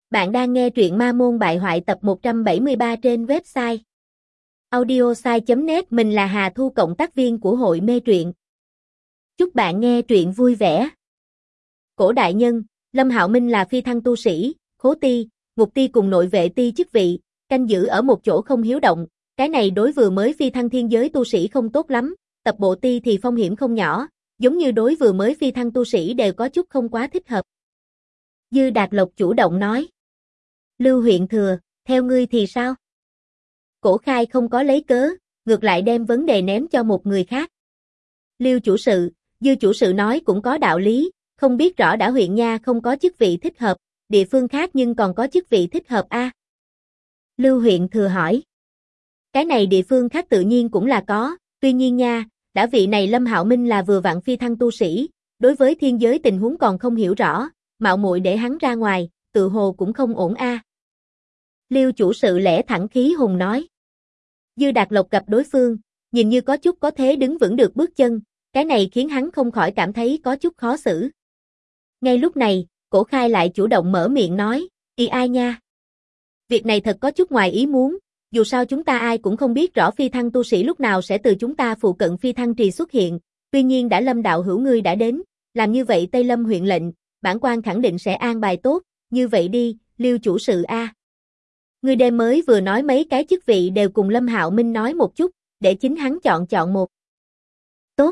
Bạn đang nghe truyện Ma Môn Bại Hoại tập 173 trên website audiosai.net. Mình là Hà Thu, cộng tác viên của hội mê truyện. Chúc bạn nghe truyện vui vẻ. Cổ đại nhân, Lâm Hạo Minh là phi thăng tu sĩ, khố ti, ngục ti cùng nội vệ ti chức vị, canh giữ ở một chỗ không hiếu động. Cái này đối vừa mới phi thăng thiên giới tu sĩ không tốt lắm, tập bộ ti thì phong hiểm không nhỏ, giống như đối vừa mới phi thăng tu sĩ đều có chút không quá thích hợp. Dư Đạt Lộc chủ động nói. Lưu huyện thừa, theo ngươi thì sao? Cổ Khai không có lấy cớ, ngược lại đem vấn đề ném cho một người khác. Lưu chủ sự, Dư chủ sự nói cũng có đạo lý, không biết rõ đã huyện nha không có chức vị thích hợp, địa phương khác nhưng còn có chức vị thích hợp a? Lưu huyện thừa hỏi. Cái này địa phương khác tự nhiên cũng là có, tuy nhiên nha, đã vị này Lâm Hạo Minh là vừa vặn phi thăng tu sĩ, đối với thiên giới tình huống còn không hiểu rõ, mạo muội để hắn ra ngoài, tự hồ cũng không ổn a. Lưu chủ sự lẽ thẳng khí hùng nói. Dư Đạt Lộc gặp đối phương, nhìn như có chút có thế đứng vững được bước chân, cái này khiến hắn không khỏi cảm thấy có chút khó xử. Ngay lúc này, Cổ Khai lại chủ động mở miệng nói, "Y ai nha? Việc này thật có chút ngoài ý muốn, dù sao chúng ta ai cũng không biết rõ phi thăng tu sĩ lúc nào sẽ từ chúng ta phụ cận phi thăng trì xuất hiện, tuy nhiên đã Lâm đạo hữu ngươi đã đến, làm như vậy Tây Lâm huyện lệnh, bản quan khẳng định sẽ an bài tốt, như vậy đi, Lưu chủ sự a. Ngươi đêm mới vừa nói mấy cái chức vị đều cùng Lâm Hạo Minh nói một chút, để chính hắn chọn một." Tốt.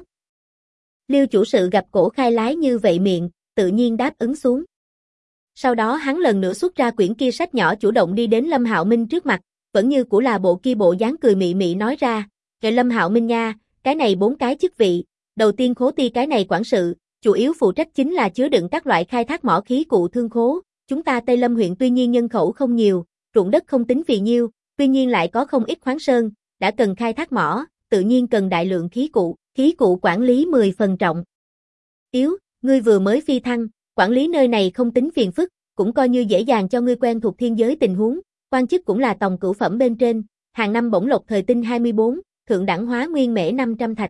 Lưu chủ sự gặp Cổ Khai lái như vậy miệng, tự nhiên đáp ứng xuống. Sau đó hắn lần nữa xuất ra quyển kia sách nhỏ, chủ động đi đến Lâm Hạo Minh trước mặt, vẫn như cũ là bộ kia bộ dáng cười mị mị nói ra, "Rồi Lâm Hạo Minh nha, cái này 4 cái chức vị, đầu tiên khố ti cái này quản sự, chủ yếu phụ trách chính là chứa đựng các loại khai thác mỏ khí cụ thương khố, chúng ta Tây Lâm huyện tuy nhiên nhân khẩu không nhiều, ruộng đất không tính phì nhiêu, tuy nhiên lại có không ít khoáng sơn, đã cần khai thác mỏ, tự nhiên cần đại lượng khí cụ quản lý 10 phần trọng yếu, ngươi vừa mới phi thăng, quản lý nơi này không tính phiền phức, cũng coi như dễ dàng cho ngươi quen thuộc thiên giới tình huống, quan chức cũng là tòng cửu phẩm bên trên, hàng năm bổng lộc thời tinh 24, thượng đẳng hóa nguyên mễ 500 thạch."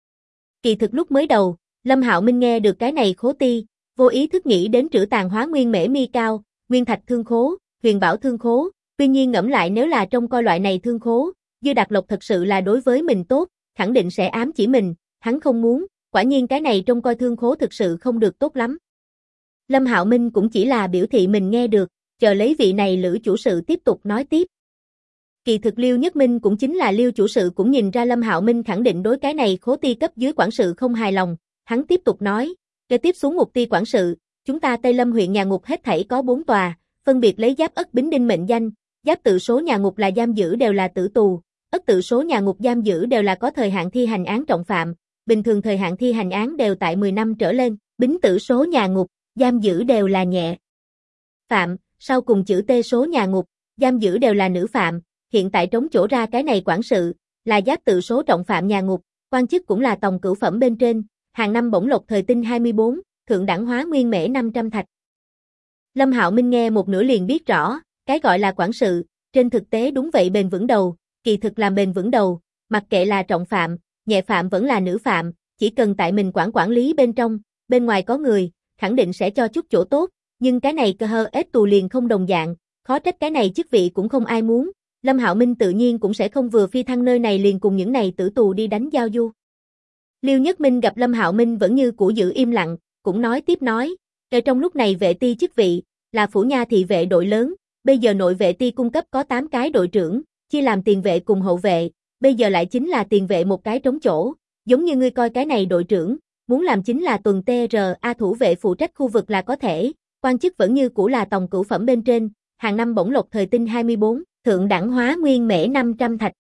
Kỳ thực lúc mới đầu, Lâm Hạo Minh nghe được cái này khố ti, vô ý thức nghĩ đến trữ tàn hóa nguyên mễ mi cao, nguyên thạch thương khố, huyền bảo thương khố, tuy nhiên ngẫm lại nếu là trông coi loại này thương khố, Dư Đạt Lộc thật sự là đối với mình tốt, khẳng định sẽ ám chỉ mình, hắn không muốn, quả nhiên cái này trông coi thương khố thực sự không được tốt lắm. Lâm Hạo Minh cũng chỉ là biểu thị mình nghe được, chờ lấy vị này Lữ chủ sự tiếp tục nói tiếp. Kỳ thực Liêu Nhất Minh cũng chính là Liêu chủ sự cũng nhìn ra Lâm Hạo Minh khẳng định đối cái này khố ti cấp dưới quản sự không hài lòng, hắn tiếp tục nói, "Kế tiếp xuống ngục ti quản sự, chúng ta Tây Lâm huyện nhà ngục hết thảy có 4 tòa, phân biệt lấy Giáp Ất Bính Đinh mệnh danh, Giáp tự số nhà ngục là giam giữ đều là tử tù, Ất tự số nhà ngục giam giữ đều là có thời hạn thi hành án trọng phạm, bình thường thời hạn thi hành án đều tại 10 năm trở lên, Bính tự số nhà ngục, giam giữ đều là nhẹ phạm, sau cùng chữ T số nhà ngục, giam giữ đều là nữ phạm, hiện tại trống chỗ ra cái này quản sự, là Giáp tự số trọng phạm nhà ngục, quan chức cũng là tòng cửu phẩm bên trên, hàng năm bổng lộc thời tinh 24, thượng đẳng hóa nguyên mễ 500 thạch." Lâm Hạo Minh nghe một nửa liền biết rõ, cái gọi là quản sự, trên thực tế đúng vậy bền vững đầu, kỳ thực làm bền vững đầu, mặc kệ là trọng phạm, nhẹ phạm vẫn là nữ phạm, chỉ cần tại mình quản lý bên trong, bên ngoài có người, khẳng định sẽ cho chút chỗ tốt, nhưng cái này cơ hơ ết tù liền không đồng dạng, khó trách cái này chức vị cũng không ai muốn, Lâm Hạo Minh tự nhiên cũng sẽ không vừa phi thăng nơi này liền cùng những này tử tù đi đánh giao du. Liêu Nhất Minh gặp Lâm Hạo Minh vẫn như cũ giữ im lặng, cũng nói tiếp nói, "Ở trong lúc này vệ ti chức vị, là phủ nha thị vệ đội lớn, bây giờ nội vệ ti cung cấp có 8 cái đội trưởng, chia làm tiền vệ cùng hậu vệ, bây giờ lại chính là tiền vệ một cái trống chỗ, giống như ngươi coi cái này đội trưởng, muốn làm chính là tuần TRA thủ vệ phụ trách khu vực là có thể, quan chức vẫn như cũ là tòng cửu phẩm bên trên, hàng năm bổng lộc thời tinh 24, thượng đẳng hóa nguyên mễ 500 thạch.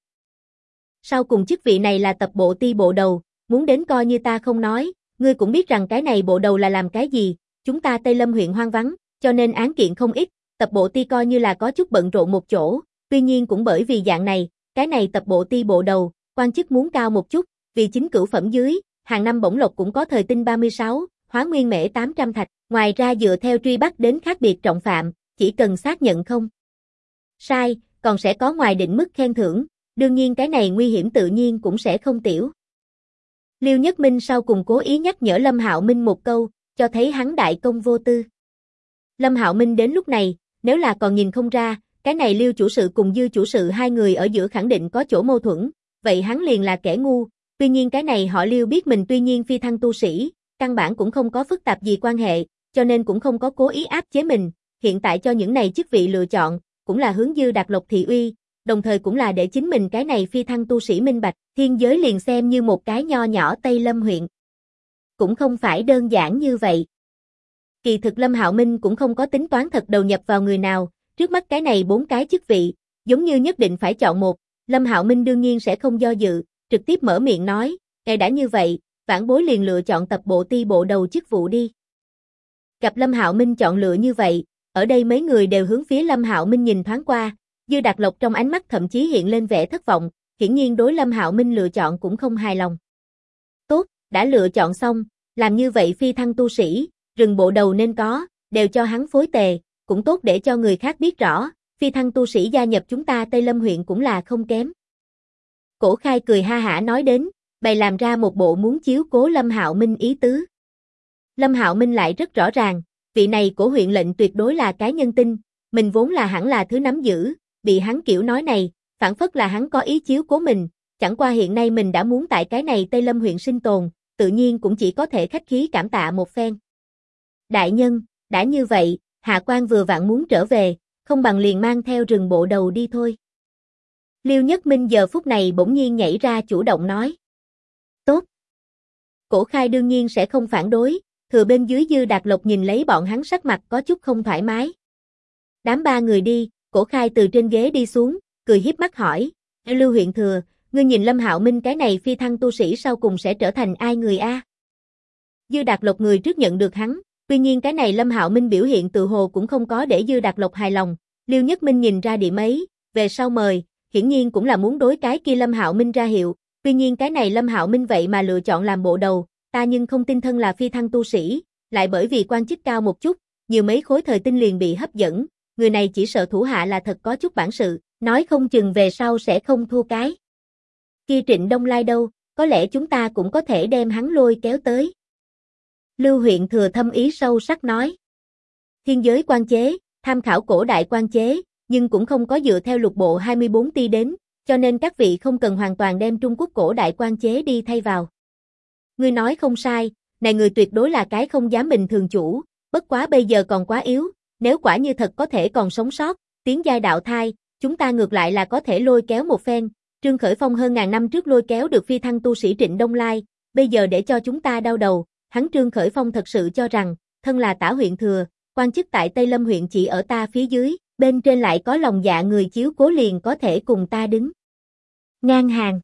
Sau cùng chức vị này là tập bộ ti bộ đầu, muốn đến coi như ta không nói, ngươi cũng biết rằng cái này bộ đầu là làm cái gì, chúng ta Tây Lâm huyện hoang vắng, cho nên án kiện không ít, tập bộ ti coi như là có chút bận rộn một chỗ, tuy nhiên cũng bởi vì dạng này, cái này tập bộ ti bộ đầu, quan chức muốn cao một chút, vì chính cửu phẩm dưới, hàng năm bổng lộc cũng có thời tinh 36, hóa nguyên mễ 800 thạch, ngoài ra dựa theo truy bắt đến khác biệt trọng phạm, chỉ cần xác nhận không sai, còn sẽ có ngoài định mức khen thưởng, đương nhiên cái này nguy hiểm tự nhiên cũng sẽ không tiểu. Liêu Nhất Minh sau cùng cố ý nhắc nhở Lâm Hạo Minh một câu, cho thấy hắn đại công vô tư. Lâm Hạo Minh đến lúc này, nếu là còn nhìn không ra, cái này Liêu chủ sự cùng Dư chủ sự hai người ở giữa khẳng định có chỗ mâu thuẫn, vậy hắn liền là kẻ ngu, tuy nhiên cái này họ Liêu biết mình tuy nhiên phi thăng tu sĩ, căn bản cũng không có phức tạp gì quan hệ, cho nên cũng không có cố ý áp chế mình, hiện tại cho những này chức vị lựa chọn, cũng là hướng Dư Đạt Lộc thị uy, đồng thời cũng là để chính mình cái này phi thăng tu sĩ minh bạch, thiên giới liền xem như một cái nho nhỏ Tây Lâm huyện. Cũng không phải đơn giản như vậy. Kỳ thực Lâm Hạo Minh cũng không có tính toán thật đầu nhập vào người nào, trước mắt cái này 4 cái chức vị, giống như nhất định phải chọn một, Lâm Hạo Minh đương nhiên sẽ không do dự, trực tiếp mở miệng nói, "Ngài đã như vậy, vãn bối liền lựa chọn tập bộ ti bộ đầu chức vụ đi." Gặp Lâm Hạo Minh chọn lựa như vậy, ở đây mấy người đều hướng phía Lâm Hạo Minh nhìn thoáng qua, Dư Đạt Lộc trong ánh mắt thậm chí hiện lên vẻ thất vọng, hiển nhiên đối Lâm Hạo Minh lựa chọn cũng không hài lòng. Tốt, đã lựa chọn xong, làm như vậy phi thăng tu sĩ, rừng bộ đầu nên có, đều cho hắn phối tề, cũng tốt để cho người khác biết rõ, phi thăng tu sĩ gia nhập chúng ta Tây Lâm huyện cũng là không kém. Cổ Khai cười ha hả nói đến, bày làm ra một bộ muốn chiếu cố Lâm Hạo Minh ý tứ. Lâm Hạo Minh lại rất rõ ràng, vị này cổ huyện lệnh tuyệt đối là cái nhân tinh, mình vốn là hẳn là thứ nắm giữ, bị hắn kiểu nói này, phản phất là hắn có ý chiếu cố mình, chẳng qua hiện nay mình đã muốn tại cái này Tây Lâm huyện sinh tồn, tự nhiên cũng chỉ có thể khách khí cảm tạ một phen. Đại nhân, đã như vậy, hạ quan vừa vặn muốn trở về, không bằng liền mang theo rừng bộ đầu đi thôi. Liêu Nhất Minh giờ phút này bỗng nhiên nhảy ra chủ động nói. Tốt. Cổ Khai đương nhiên sẽ không phản đối, thừa bên dưới Dư Đạt Lộc nhìn lấy bọn hắn sắc mặt có chút không thoải mái. Đám 3 người đi, Cổ Khai từ trên ghế đi xuống, cười hiếp mắt hỏi, Lưu huyện thừa, ngươi nhìn Lâm Hạo Minh cái này phi thăng tu sĩ sau cùng sẽ trở thành ai người a? Dư Đạt Lộc người trước nhận được hắn, tuy nhiên cái này Lâm Hạo Minh biểu hiện tự hồ cũng không có để Dư Đạt Lộc hài lòng, Liêu Nhất Minh nhìn ra điểm ấy, về sau mời, hiển nhiên cũng là muốn đối cái kia Lâm Hạo Minh ra hiệu, tuy nhiên cái này Lâm Hạo Minh vậy mà lựa chọn làm bộ đầu, ta nhưng không tin thân là phi thăng tu sĩ, lại bởi vì quan chức cao một chút, nhiều mấy khối thời tinh liền bị hấp dẫn, người này chỉ sợ thủ hạ là thật có chút bản sự, nói không chừng về sau sẽ không thua cái. Kia Trịnh Đông Lai đâu, có lẽ chúng ta cũng có thể đem hắn lôi kéo tới. Lưu huyện thừa thâm ý sâu sắc nói. Thiên giới quan chế, tham khảo cổ đại quan chế, nhưng cũng không có dựa theo lục bộ 24 ti đến, cho nên các vị không cần hoàn toàn đem Trung Quốc cổ đại quan chế đi thay vào. Ngươi nói không sai, này người tuyệt đối là cái không dám bình thường chủ, bất quá bây giờ còn quá yếu, nếu quả như thật có thể còn sống sót, tiến giai đạo thai, chúng ta ngược lại là có thể lôi kéo một phen. Trương Khởi Phong hơn ngàn năm trước lôi kéo được phi thăng tu sĩ Trịnh Đông Lai, bây giờ để cho chúng ta đau đầu, hắn Trương Khởi Phong thật sự cho rằng, thân là tả huyện thừa, quan chức tại Tây Lâm huyện chỉ ở ta phía dưới, bên trên lại có lòng dạ người chiếu cố liền có thể cùng ta đứng ngang hàng.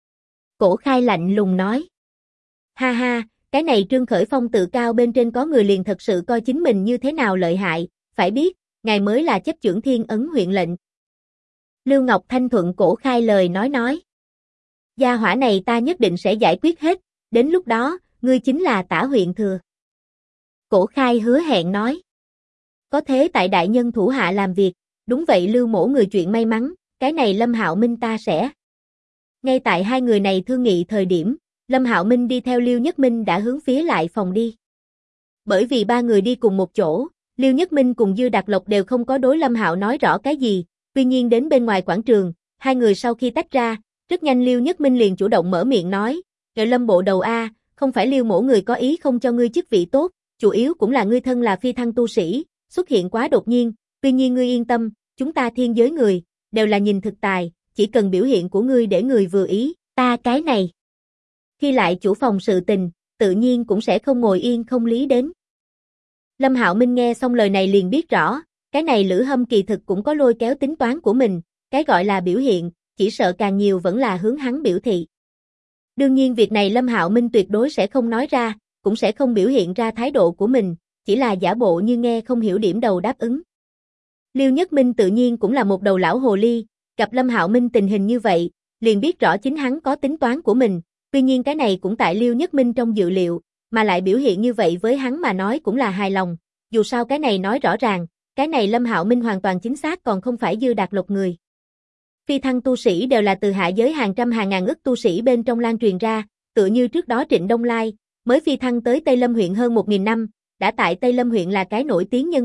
Cổ Khai lạnh lùng nói. Ha ha, cái này Trương Khởi Phong tự cao bên trên có người liền thật sự coi chính mình như thế nào lợi hại, phải biết, ngài mới là chấp chưởng Thiên Ấn huyện lệnh. Lưu Ngọc Thanh thuận Cổ Khai lời nói. Gia hỏa này ta nhất định sẽ giải quyết hết, đến lúc đó, ngươi chính là tả huyện thừa. Cổ Khai hứa hẹn nói. Có thế tại đại nhân thủ hạ làm việc, đúng vậy Lưu mỗ người chuyện may mắn, cái này Lâm Hạo Minh ta sẽ. Ngay tại hai người này thương nghị thời điểm, Lâm Hạo Minh đi theo Liêu Nhất Minh đã hướng phía lại phòng đi. Bởi vì 3 người đi cùng một chỗ, Liêu Nhất Minh cùng Dư Đạt Lộc đều không có đối Lâm Hạo nói rõ cái gì, tuy nhiên đến bên ngoài quảng trường, hai người sau khi tách ra, rất nhanh Liêu Nhất Minh liền chủ động mở miệng nói, "Ngợi Lâm bộ đầu a, không phải Liêu mỗ người có ý không cho ngươi chức vị tốt, chủ yếu cũng là ngươi thân là phi thăng tu sĩ, xuất hiện quá đột nhiên, tuy nhiên ngươi yên tâm, chúng ta thiên giới người, đều là nhìn thực tài, chỉ cần biểu hiện của ngươi để người vừa ý, ta cái này." Khi lại chủ phòng sự tình, tự nhiên cũng sẽ không ngồi yên không lý đến. Lâm Hạo Minh nghe xong lời này liền biết rõ, cái này Lữ Hâm kỳ thực cũng có lôi kéo tính toán của mình, cái gọi là biểu hiện, chỉ sợ càng nhiều vẫn là hướng hắn biểu thị. Đương nhiên việc này Lâm Hạo Minh tuyệt đối sẽ không nói ra, cũng sẽ không biểu hiện ra thái độ của mình, chỉ là giả bộ như nghe không hiểu điểm đầu đáp ứng. Liêu Nhất Minh tự nhiên cũng là một đầu lão hồ ly, gặp Lâm Hạo Minh tình hình như vậy, liền biết rõ chính hắn có tính toán của mình, tuy nhiên cái này cũng tại Liêu Nhất Minh trong dự liệu, mà lại biểu hiện như vậy với hắn mà nói cũng là hài lòng, dù sao cái này nói rõ ràng, cái này Lâm Hạo Minh hoàn toàn chính xác còn không phải Dư Đạt Lộc người. Phi thăng tu sĩ đều là từ hạ giới hàng trăm hàng ngàn ức tu sĩ bên trong lan truyền ra, tựa như trước đó Trịnh Đông Lai, mới phi thăng tới Tây Lâm huyện hơn 1000 năm, đã tại Tây Lâm huyện là cái nổi tiếng nhân vật,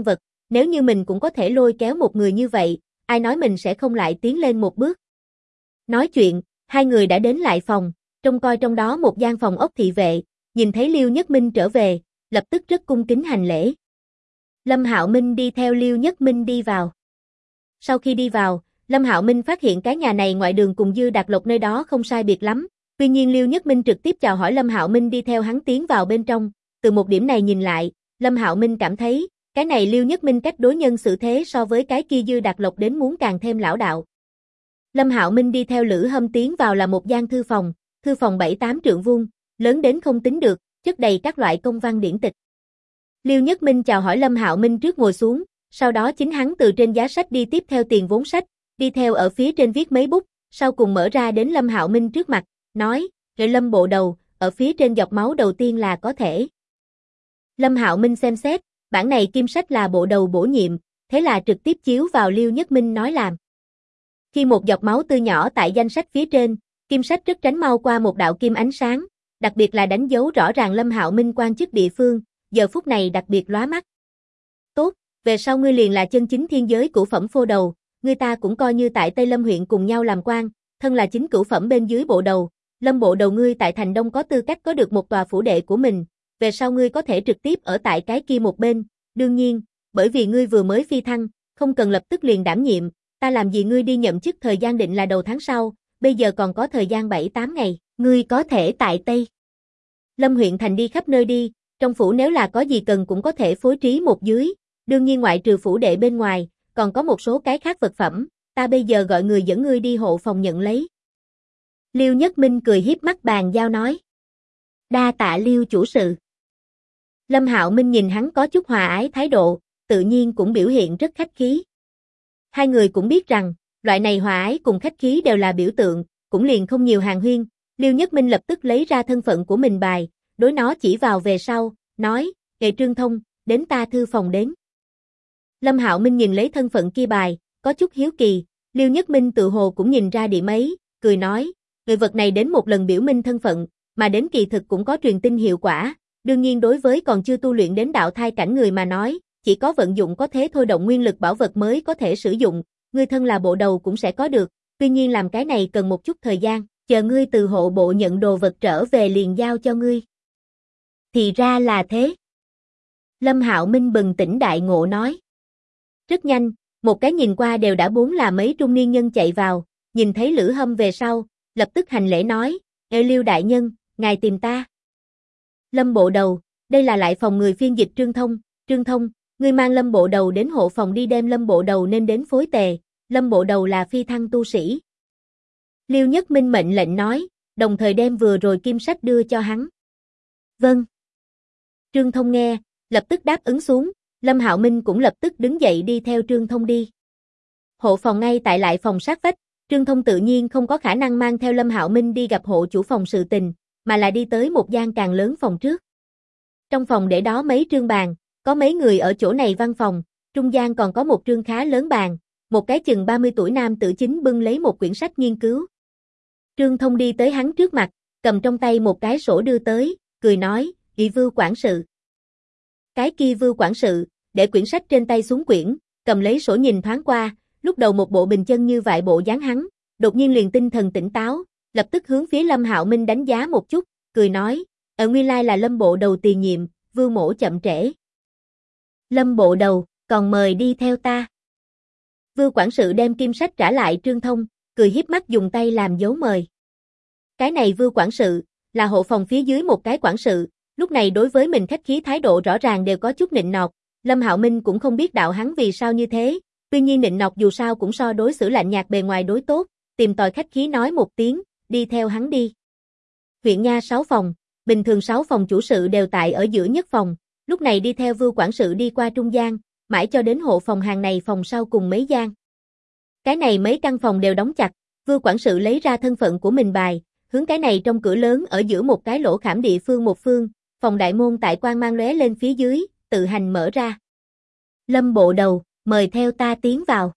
nếu như mình cũng có thể lôi kéo một người như vậy, ai nói mình sẽ không lại tiến lên một bước. Nói chuyện, hai người đã đến lại phòng, trông coi trong đó một gian phòng ốc thị vệ, nhìn thấy Liêu Nhất Minh trở về, lập tức rất cung kính hành lễ. Lâm Hạo Minh đi theo Liêu Nhất Minh đi vào. Sau khi đi vào, Lâm Hạo Minh phát hiện cái nhà này ngoại đường cùng Dư Đạt Lộc nơi đó không sai biệt lắm, tuy nhiên Liêu Nhất Minh trực tiếp chào hỏi Lâm Hạo Minh đi theo hắn tiến vào bên trong, từ một điểm này nhìn lại, Lâm Hạo Minh cảm thấy, cái này Liêu Nhất Minh cách đối nhân xử thế so với cái kia Dư Đạt Lộc đến muốn càng thêm lão đạo. Lâm Hạo Minh đi theo Lữ Hâm tiến vào là một gian thư phòng 7-8 trượng vuông, lớn đến không tính được, chất đầy các loại công văn điển tịch. Liêu Nhất Minh chào hỏi Lâm Hạo Minh trước ngồi xuống, sau đó chính hắn từ trên giá sách đi tiếp theo tiền vốn sách, đi theo ở phía trên viết mấy bút, sau cùng mở ra đến Lâm Hạo Minh trước mặt, nói, "Rồi Lâm bộ đầu, ở phía trên dọc máu đầu tiên là có thể." Lâm Hạo Minh xem xét, bản này kim sách là bộ đầu bổ nhiệm, thế là trực tiếp chiếu vào Liêu Nhất Minh nói làm. Khi một giọt máu tươi nhỏ tại danh sách phía trên, kim sách rất tránh mau qua một đạo kim ánh sáng, đặc biệt là đánh dấu rõ ràng Lâm Hạo Minh quan chức địa phương, giờ phút này đặc biệt lóa mắt. "Tốt, về sau ngươi liền là chân chính thiên giới cửu phẩm phô đầu, người ta cũng coi như tại Tây Lâm huyện cùng nhau làm quan, thân là chính cửu phẩm bên dưới bộ đầu, Lâm bộ đầu ngươi tại Thành Đông có tư cách có được một tòa phủ đệ của mình, về sau ngươi có thể trực tiếp ở tại cái kia một bên, đương nhiên, bởi vì ngươi vừa mới phi thăng, không cần lập tức liền đảm nhiệm, ta làm gì ngươi đi nhậm chức thời gian định là đầu tháng sau, bây giờ còn có thời gian 7-8 ngày, ngươi có thể tại Tây Lâm huyện thành đi khắp nơi đi, trong phủ nếu là có gì cần cũng có thể phối trí một dưới, đương nhiên ngoại trừ phủ đệ bên ngoài, còn có một số cái khác vật phẩm, ta bây giờ gọi người dẫn ngươi đi hộ phòng nhận lấy." Liêu Nhất Minh cười hiếp mắt bàn giao nói. "Đa tạ Liêu chủ sự." Lâm Hạo Minh nhìn hắn có chút hòa ái thái độ, tự nhiên cũng biểu hiện rất khách khí. Hai người cũng biết rằng, loại này hòa ái cùng khách khí đều là biểu tượng, cũng liền không nhiều hàn huyên, Liêu Nhất Minh lập tức lấy ra thân phận của mình bài, đối nó chỉ vào về sau, nói, "Nghệ Trương Thông, đến ta thư phòng đến." Lâm Hạo Minh nhìn lấy thân phận kia bài, có chút hiếu kỳ, Liêu Nhất Minh tự hồ cũng nhìn ra điểm ấy, cười nói, "Người vật này đến một lần biểu minh thân phận, mà đến kỳ thực cũng có truyền tin hiệu quả, đương nhiên đối với còn chưa tu luyện đến đạo thai cảnh người mà nói, chỉ có vận dụng có thế thôi động nguyên lực bảo vật mới có thể sử dụng, ngươi thân là bộ đầu cũng sẽ có được, tuy nhiên làm cái này cần một chút thời gian, chờ ngươi từ hộ bộ nhận đồ vật trở về liền giao cho ngươi." Thì ra là thế. Lâm Hạo Minh bừng tỉnh đại ngộ nói. Rất nhanh, một cái nhìn qua đều đã bốn là mấy trung niên nhân chạy vào, nhìn thấy Lữ Hâm về sau, lập tức hành lễ nói, "Ê Liêu đại nhân, ngài tìm ta." "Lâm bộ đầu, đây là lại phòng người phiên dịch Trương Thông, ngươi mang Lâm bộ đầu đến hộ phòng đi đem Lâm bộ đầu nên đến phối tề, Lâm bộ đầu là phi thăng tu sĩ." Liêu Nhất Minh mệnh lệnh nói, đồng thời đem vừa rồi kim sách đưa cho hắn. "Vâng." Trương Thông nghe, lập tức đáp ứng xuống, Lâm Hạo Minh cũng lập tức đứng dậy đi theo Trương Thông đi. Hộ phòng ngay tại lại phòng sát vách, Trương Thông tự nhiên không có khả năng mang theo Lâm Hạo Minh đi gặp hộ chủ phòng sự tình, mà là đi tới một gian càng lớn phòng trước. Trong phòng để đó mấy trương bàn, có mấy người ở chỗ này văn phòng, trung gian còn có một trương khá lớn bàn, một cái chừng 30 tuổi nam tử chính bưng lấy một quyển sách nghiên cứu. Trương Thông đi tới hắn trước mặt, cầm trong tay một cái sổ đưa tới, cười nói, "Vị Vưu quản sự." Cái kia Vưu quản sự, để quyển sách trên tay xuống quyển, cầm lấy sổ nhìn thoáng qua, lúc đầu một bộ bình chân như vậy bộ dáng hắn, đột nhiên liền tinh thần tỉnh táo, lập tức hướng phía Lâm Hạo Minh đánh giá một chút, cười nói, nguyên lai là Lâm bộ đầu tiền nhiệm, Vưu mỗ chậm trễ." "Lâm bộ đầu, còn mời đi theo ta." Vưu quản sự đem kim sách trả lại Trương Thông, cười hiếp mắt dùng tay làm dấu mời. Cái này Vưu quản sự, là hộ phòng phía dưới một cái quản sự, lúc này đối với mình khách khí thái độ rõ ràng đều có chút nịnh nọt, Lâm Hạo Minh cũng không biết đạo hắn vì sao như thế, tuy nhiên nịnh nọt dù sao cũng so đối xử lạnh nhạt bề ngoài đối tốt, tìm tòi khách khí nói một tiếng, đi theo hắn đi. Huyện nha 6 phòng, bình thường 6 phòng chủ sự đều tại ở giữa nhất phòng, lúc này đi theo Vưu quản sự đi qua trung gian, mãi cho đến hộ phòng hàng này phòng sau cùng mấy gian. Cái này mấy căn phòng đều đóng chặt, Vưu quản sự lấy ra thân phận của mình bài, hướng cái này trong cửa lớn ở giữa một cái lỗ khảm địa phương một phương, phòng đại môn tại quang mang lóe lên phía dưới, tự hành mở ra. "Lâm bộ đầu, mời theo ta tiến vào."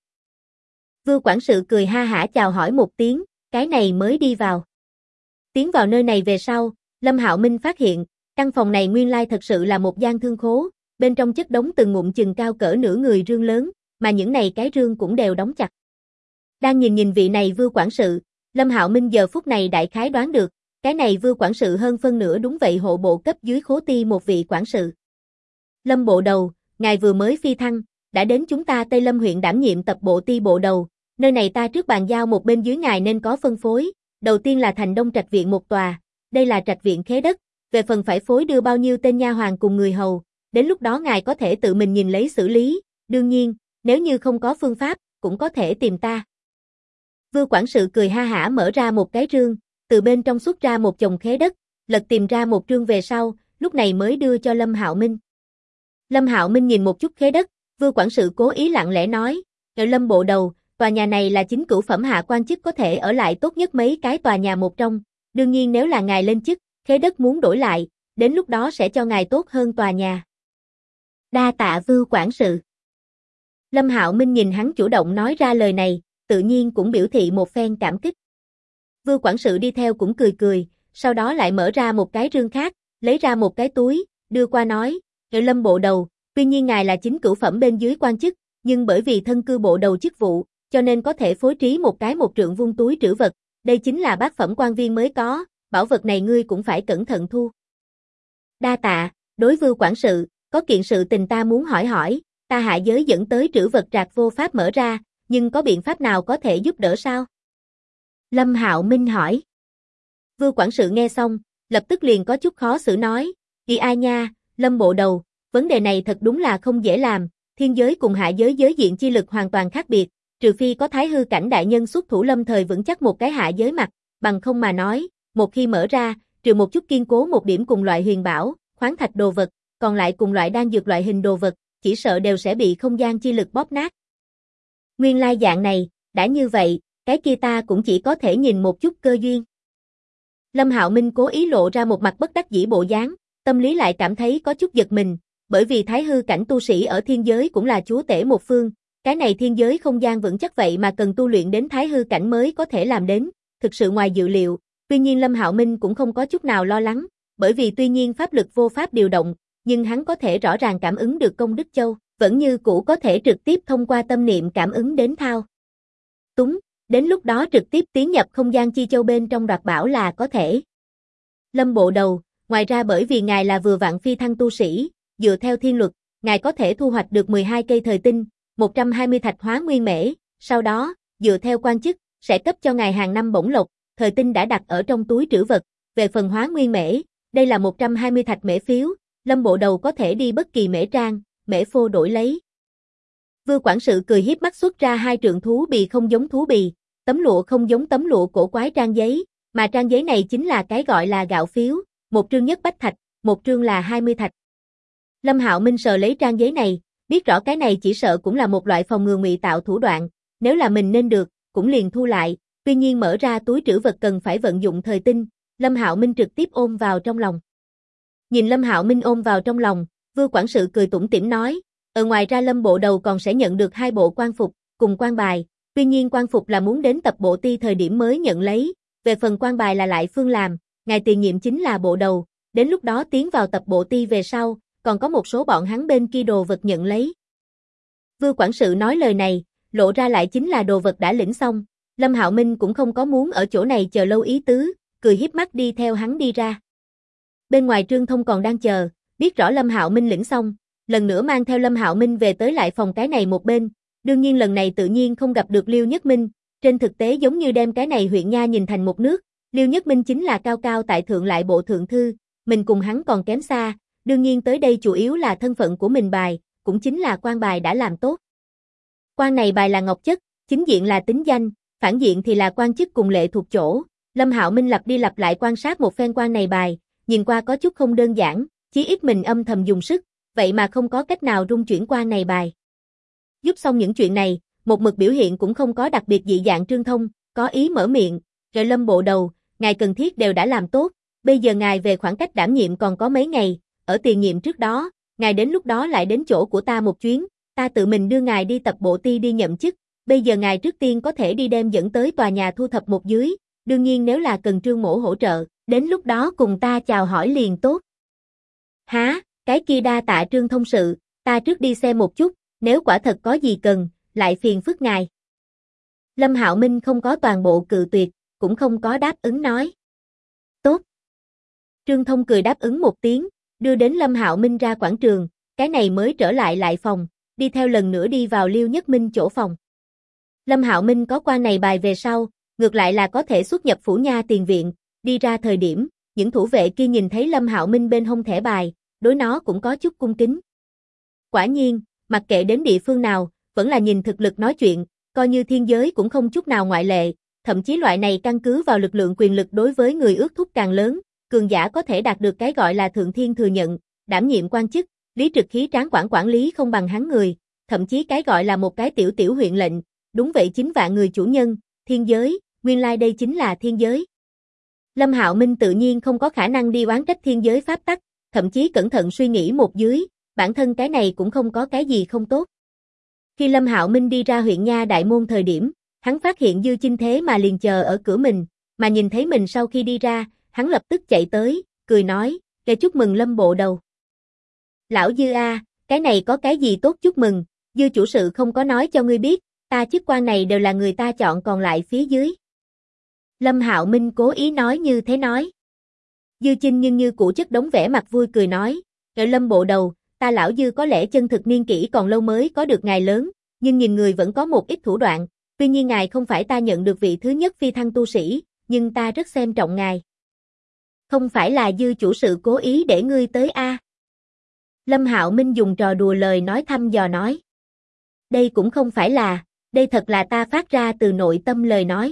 Vưu quản sự cười ha hả chào hỏi một tiếng, cái này mới đi vào. Tiến vào nơi này về sau, Lâm Hạo Minh phát hiện, căn phòng này nguyên lai thật sự là một gian thương khố, bên trong chất đống từng ngụm chừng cao cỡ nửa người rương lớn, mà những này cái rương cũng đều đóng chặt. Đang nhìn vị này Vưu quản sự, Lâm Hạo Minh giờ phút này đại khái đoán được, cái này Vưu quản sự hơn phân nửa đúng vậy hộ bộ cấp dưới Khố Ti một vị quản sự. Lâm bộ đầu, ngài vừa mới phi thăng, đã đến chúng ta Tây Lâm huyện đảm nhiệm tập bộ ti bộ đầu, nơi này ta trước bàn giao một bên dưới ngài nên có phân phối, đầu tiên là thành Đông Trạch viện một tòa, đây là trạch viện khế đất, về phần phải phối đưa bao nhiêu tên nha hoàn cùng người hầu, đến lúc đó ngài có thể tự mình nhìn lấy xử lý, đương nhiên, nếu như không có phương pháp, cũng có thể tìm ta. Vưu quản sự cười ha hả mở ra một cái rương, từ bên trong xuất ra một chồng khế đất, lật tìm ra một trương về sau, lúc này mới đưa cho Lâm Hạo Minh. Lâm Hạo Minh nhìn một chút khế đất, Vưu quản sự cố ý lặng lẽ nói, Lâm bộ đầu, tòa nhà này là chính cửu phẩm hạ quan chức có thể ở lại tốt nhất mấy cái tòa nhà một trong, đương nhiên nếu là ngài lên chức, khế đất muốn đổi lại, đến lúc đó sẽ cho ngài tốt hơn tòa nhà. Đa tạ Vưu quản sự. Lâm Hạo Minh nhìn hắn chủ động nói ra lời này, tự nhiên cũng biểu thị một phen cảm kích. Vưu quản sự đi theo cũng cười cười, sau đó lại mở ra một cái rương khác, lấy ra một cái túi, đưa qua nói, Lâm bộ đầu, tuy nhiên ngài là chính cửu phẩm bên dưới quan chức, nhưng bởi vì thân cư bộ đầu chức vụ, cho nên có thể phối trí một cái 1 trượng vuông túi trữ vật, đây chính là bát phẩm quan viên mới có, bảo vật này ngươi cũng phải cẩn thận thu. Đa tạ, đối Vưu quản sự, có kiện sự tình ta muốn hỏi, ta hạ giới dẫn tới trữ vật trạc vô pháp mở ra, nhưng có biện pháp nào có thể giúp đỡ sao? Lâm Hạo Minh hỏi. Vưu quản sự nghe xong, lập tức liền có chút khó xử nói, ai nha, Lâm bộ đầu, vấn đề này thật đúng là không dễ làm, thiên giới cùng hạ giới giới diện chi lực hoàn toàn khác biệt, trừ phi có Thái hư cảnh đại nhân xuất thủ lâm thời vững chắc một cái hạ giới mặt, bằng không mà nói, một khi mở ra, trừ một chút kiên cố một điểm cùng loại huyền bảo, khoáng thạch đồ vật, còn lại cùng loại đan dược loại hình đồ vật, chỉ sợ đều sẽ bị không gian chi lực bóp nát. Nguyên lai dạng này, đã như vậy, cái kia ta cũng chỉ có thể nhìn một chút cơ duyên. Lâm Hạo Minh cố ý lộ ra một mặt bất đắc dĩ bộ dáng, tâm lý lại cảm thấy có chút giật mình, bởi vì Thái hư cảnh tu sĩ ở thiên giới cũng là chúa tể một phương, cái này thiên giới không gian vững chắc vậy mà cần tu luyện đến Thái hư cảnh mới có thể làm đến, thực sự ngoài dự liệu, tuy nhiên Lâm Hạo Minh cũng không có chút nào lo lắng, bởi vì tuy nhiên pháp lực vô pháp điều động, nhưng hắn có thể rõ ràng cảm ứng được công đức châu, vẫn như cũ có thể trực tiếp thông qua tâm niệm cảm ứng đến thao túng, đến lúc đó trực tiếp tiến nhập không gian chi châu bên trong đoạt bảo là có thể. Lâm bộ đầu, ngoài ra bởi vì ngài là vừa vặn phi thăng tu sĩ, dựa theo thiên luật, ngài có thể thu hoạch được 12 cây thời tinh, 120 thạch hóa nguyên mễ, sau đó, dựa theo quan chức, sẽ cấp cho ngài hàng năm bổng lộc, thời tinh đã đặt ở trong túi trữ vật, về phần hóa nguyên mễ, đây là 120 thạch mễ phiếu, Lâm bộ đầu có thể đi bất kỳ mễ trang, mễ phô đổi lấy. Vưu quản sự cười hiếp mắt xuất ra 2 trượng thú bì không giống thú bì, tấm lụa không giống tấm lụa cổ quái trang giấy, mà trang giấy này chính là cái gọi là gạo phiếu, một trương nhất bách thạch, một trương là 20 thạch. Lâm Hạo Minh sờ lấy trang giấy này, biết rõ cái này chỉ sợ cũng là một loại phòng ngừa ngụy tạo thủ đoạn, nếu là mình nên được, cũng liền thu lại, tuy nhiên mở ra túi trữ vật cần phải vận dụng thời tinh, Lâm Hạo Minh trực tiếp ôm vào trong lòng. Nhìn Lâm Hạo Minh ôm vào trong lòng, Vưu quản sự cười tủm tỉm nói, ở ngoài ra Lâm bộ đầu còn sẽ nhận được 2 bộ quan phục, cùng quan bài, tuy nhiên quan phục là muốn đến tập bộ ti thời điểm mới nhận lấy, về phần quan bài là lại phương làm, ngài tiền nhiệm chính là bộ đầu, đến lúc đó tiến vào tập bộ ti về sau, còn có một số bọn hắn bên kia đồ vật nhận lấy. Vưu quản sự nói lời này, lộ ra lại chính là đồ vật đã lĩnh xong, Lâm Hạo Minh cũng không có muốn ở chỗ này chờ lâu ý tứ, cười hiếp mắt đi theo hắn đi ra. Bên ngoài Trương Thông còn đang chờ, biết rõ Lâm Hạo Minh lĩnh xong, lần nữa mang theo Lâm Hạo Minh về tới lại phòng cái này một bên, đương nhiên lần này tự nhiên không gặp được Liêu Nhất Minh, trên thực tế giống như đem cái này huyện nha nhìn thành một nước, Liêu Nhất Minh chính là cao cao tại thượng lại bộ thượng thư, mình cùng hắn còn kém xa, đương nhiên tới đây chủ yếu là thân phận của mình bài, cũng chính là quan bài đã làm tốt. Quan này bài là ngọc chất, chính diện là tính danh, phản diện thì là quan chức cùng lệ thuộc chỗ, Lâm Hạo Minh lặp đi lặp lại quan sát một phen quan này bài, nhìn qua có chút không đơn giản, chí ít mình âm thầm dùng sức, vậy mà không có cách nào rung chuyển quan này bài. Giúp xong những chuyện này, một mực biểu hiện cũng không có đặc biệt dị dạng Trương Thông, có ý mở miệng, rồi Lâm bộ đầu, ngài cần thiết đều đã làm tốt, bây giờ ngài về khoảng cách đảm nhiệm còn có mấy ngày, ở tiền nhiệm trước đó, ngài đến lúc đó lại đến chỗ của ta một chuyến, ta tự mình đưa ngài đi tập bộ ti đi nhậm chức, bây giờ ngài trước tiên có thể đi đem dẫn tới tòa nhà thu thập một dưới, đương nhiên nếu là cần Trương mỗ hỗ trợ, đến lúc đó cùng ta chào hỏi liền tốt. Hả, Cái kia đa tạ Trương thông sự, ta trước đi xem một chút, nếu quả thật có gì cần, lại phiền phức ngài. Lâm Hạo Minh không có toàn bộ cự tuyệt, cũng không có đáp ứng nói. Tốt. Trương Thông cười đáp ứng một tiếng, đưa đến Lâm Hạo Minh ra quảng trường, cái này mới trở lại phòng, đi theo lần nữa đi vào Liêu Nhất Minh chỗ phòng. Lâm Hạo Minh có quan này bài về sau, ngược lại là có thể xuất nhập phủ nha tiền viện, đi ra thời điểm, những thủ vệ kia nhìn thấy Lâm Hạo Minh bên hông thẻ bài, đối nó cũng có chút cung kính. Quả nhiên, mặc kệ đến địa phương nào, vẫn là nhìn thực lực nói chuyện, coi như thiên giới cũng không chút nào ngoại lệ, thậm chí loại này căn cứ vào lực lượng quyền lực đối với người ước thúc càng lớn, cường giả có thể đạt được cái gọi là thượng thiên thừa nhận, đảm nhiệm quan chức, lý trực khí tráng quản lý không bằng hắn người, thậm chí cái gọi là một cái tiểu huyện lệnh, đúng vậy 9 vạn người chủ nhân, thiên giới, nguyên lai đây chính là thiên giới. Lâm Hạo Minh tự nhiên không có khả năng đi oán trách thiên giới pháp tắc, thậm chí cẩn thận suy nghĩ một dưới, bản thân cái này cũng không có cái gì không tốt. Khi Lâm Hạo Minh đi ra huyện nha đại môn thời điểm, hắn phát hiện Dư Chinh thế mà liền chờ ở cửa mình, mà nhìn thấy mình sau khi đi ra, hắn lập tức chạy tới, cười nói, "Kể chúc mừng Lâm bộ đầu." "Lão Dư a, cái này có cái gì tốt chúc mừng, Dư chủ sự không có nói cho ngươi biết, ta chức quan này đều là người ta chọn còn lại phía dưới." Lâm Hạo Minh cố ý nói như thế nói. Dư Chinh nhưng như cũ chất đống vẻ mặt vui cười nói, Lâm bộ đầu, ta lão Dư có lẽ chân thực niên kỷ còn lâu mới có được ngài lớn, nhưng nhìn người vẫn có một ít thủ đoạn, tuy nhiên ngài không phải ta nhận được vị thứ nhất phi thăng tu sĩ, nhưng ta rất xem trọng ngài." "Không phải là Dư chủ sự cố ý để ngươi tới a?" Lâm Hạo Minh dùng trò đùa lời nói thăm dò nói. "Đây cũng không phải là, đây thật là ta phát ra từ nội tâm lời nói."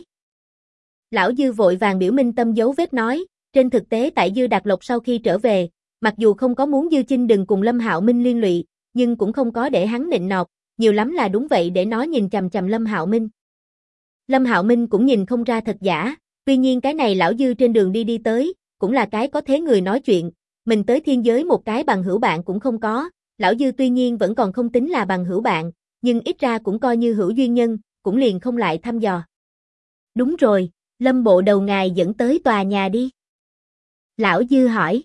Lão Dư vội vàng biểu minh tâm dấu vết nói, trên thực tế tại Dư Đạt Lộc sau khi trở về, mặc dù không có muốn Dư Chinh đừng cùng Lâm Hạo Minh liên lụy, nhưng cũng không có để hắn nịnh nọt, nhiều lắm là đúng vậy để nó nhìn chằm chằm Lâm Hạo Minh. Lâm Hạo Minh cũng nhìn không ra thật giả, tuy nhiên cái này lão Dư trên đường đi tới, cũng là cái có thế người nói chuyện, mình tới thiên giới một cái bằng hữu bạn cũng không có, lão Dư tuy nhiên vẫn còn không tính là bằng hữu bạn, nhưng ít ra cũng coi như hữu duyên nhân, cũng liền không lại thăm dò. "Đúng rồi, Lâm bộ đầu ngài dẫn tới tòa nhà đi." Lão Dư hỏi.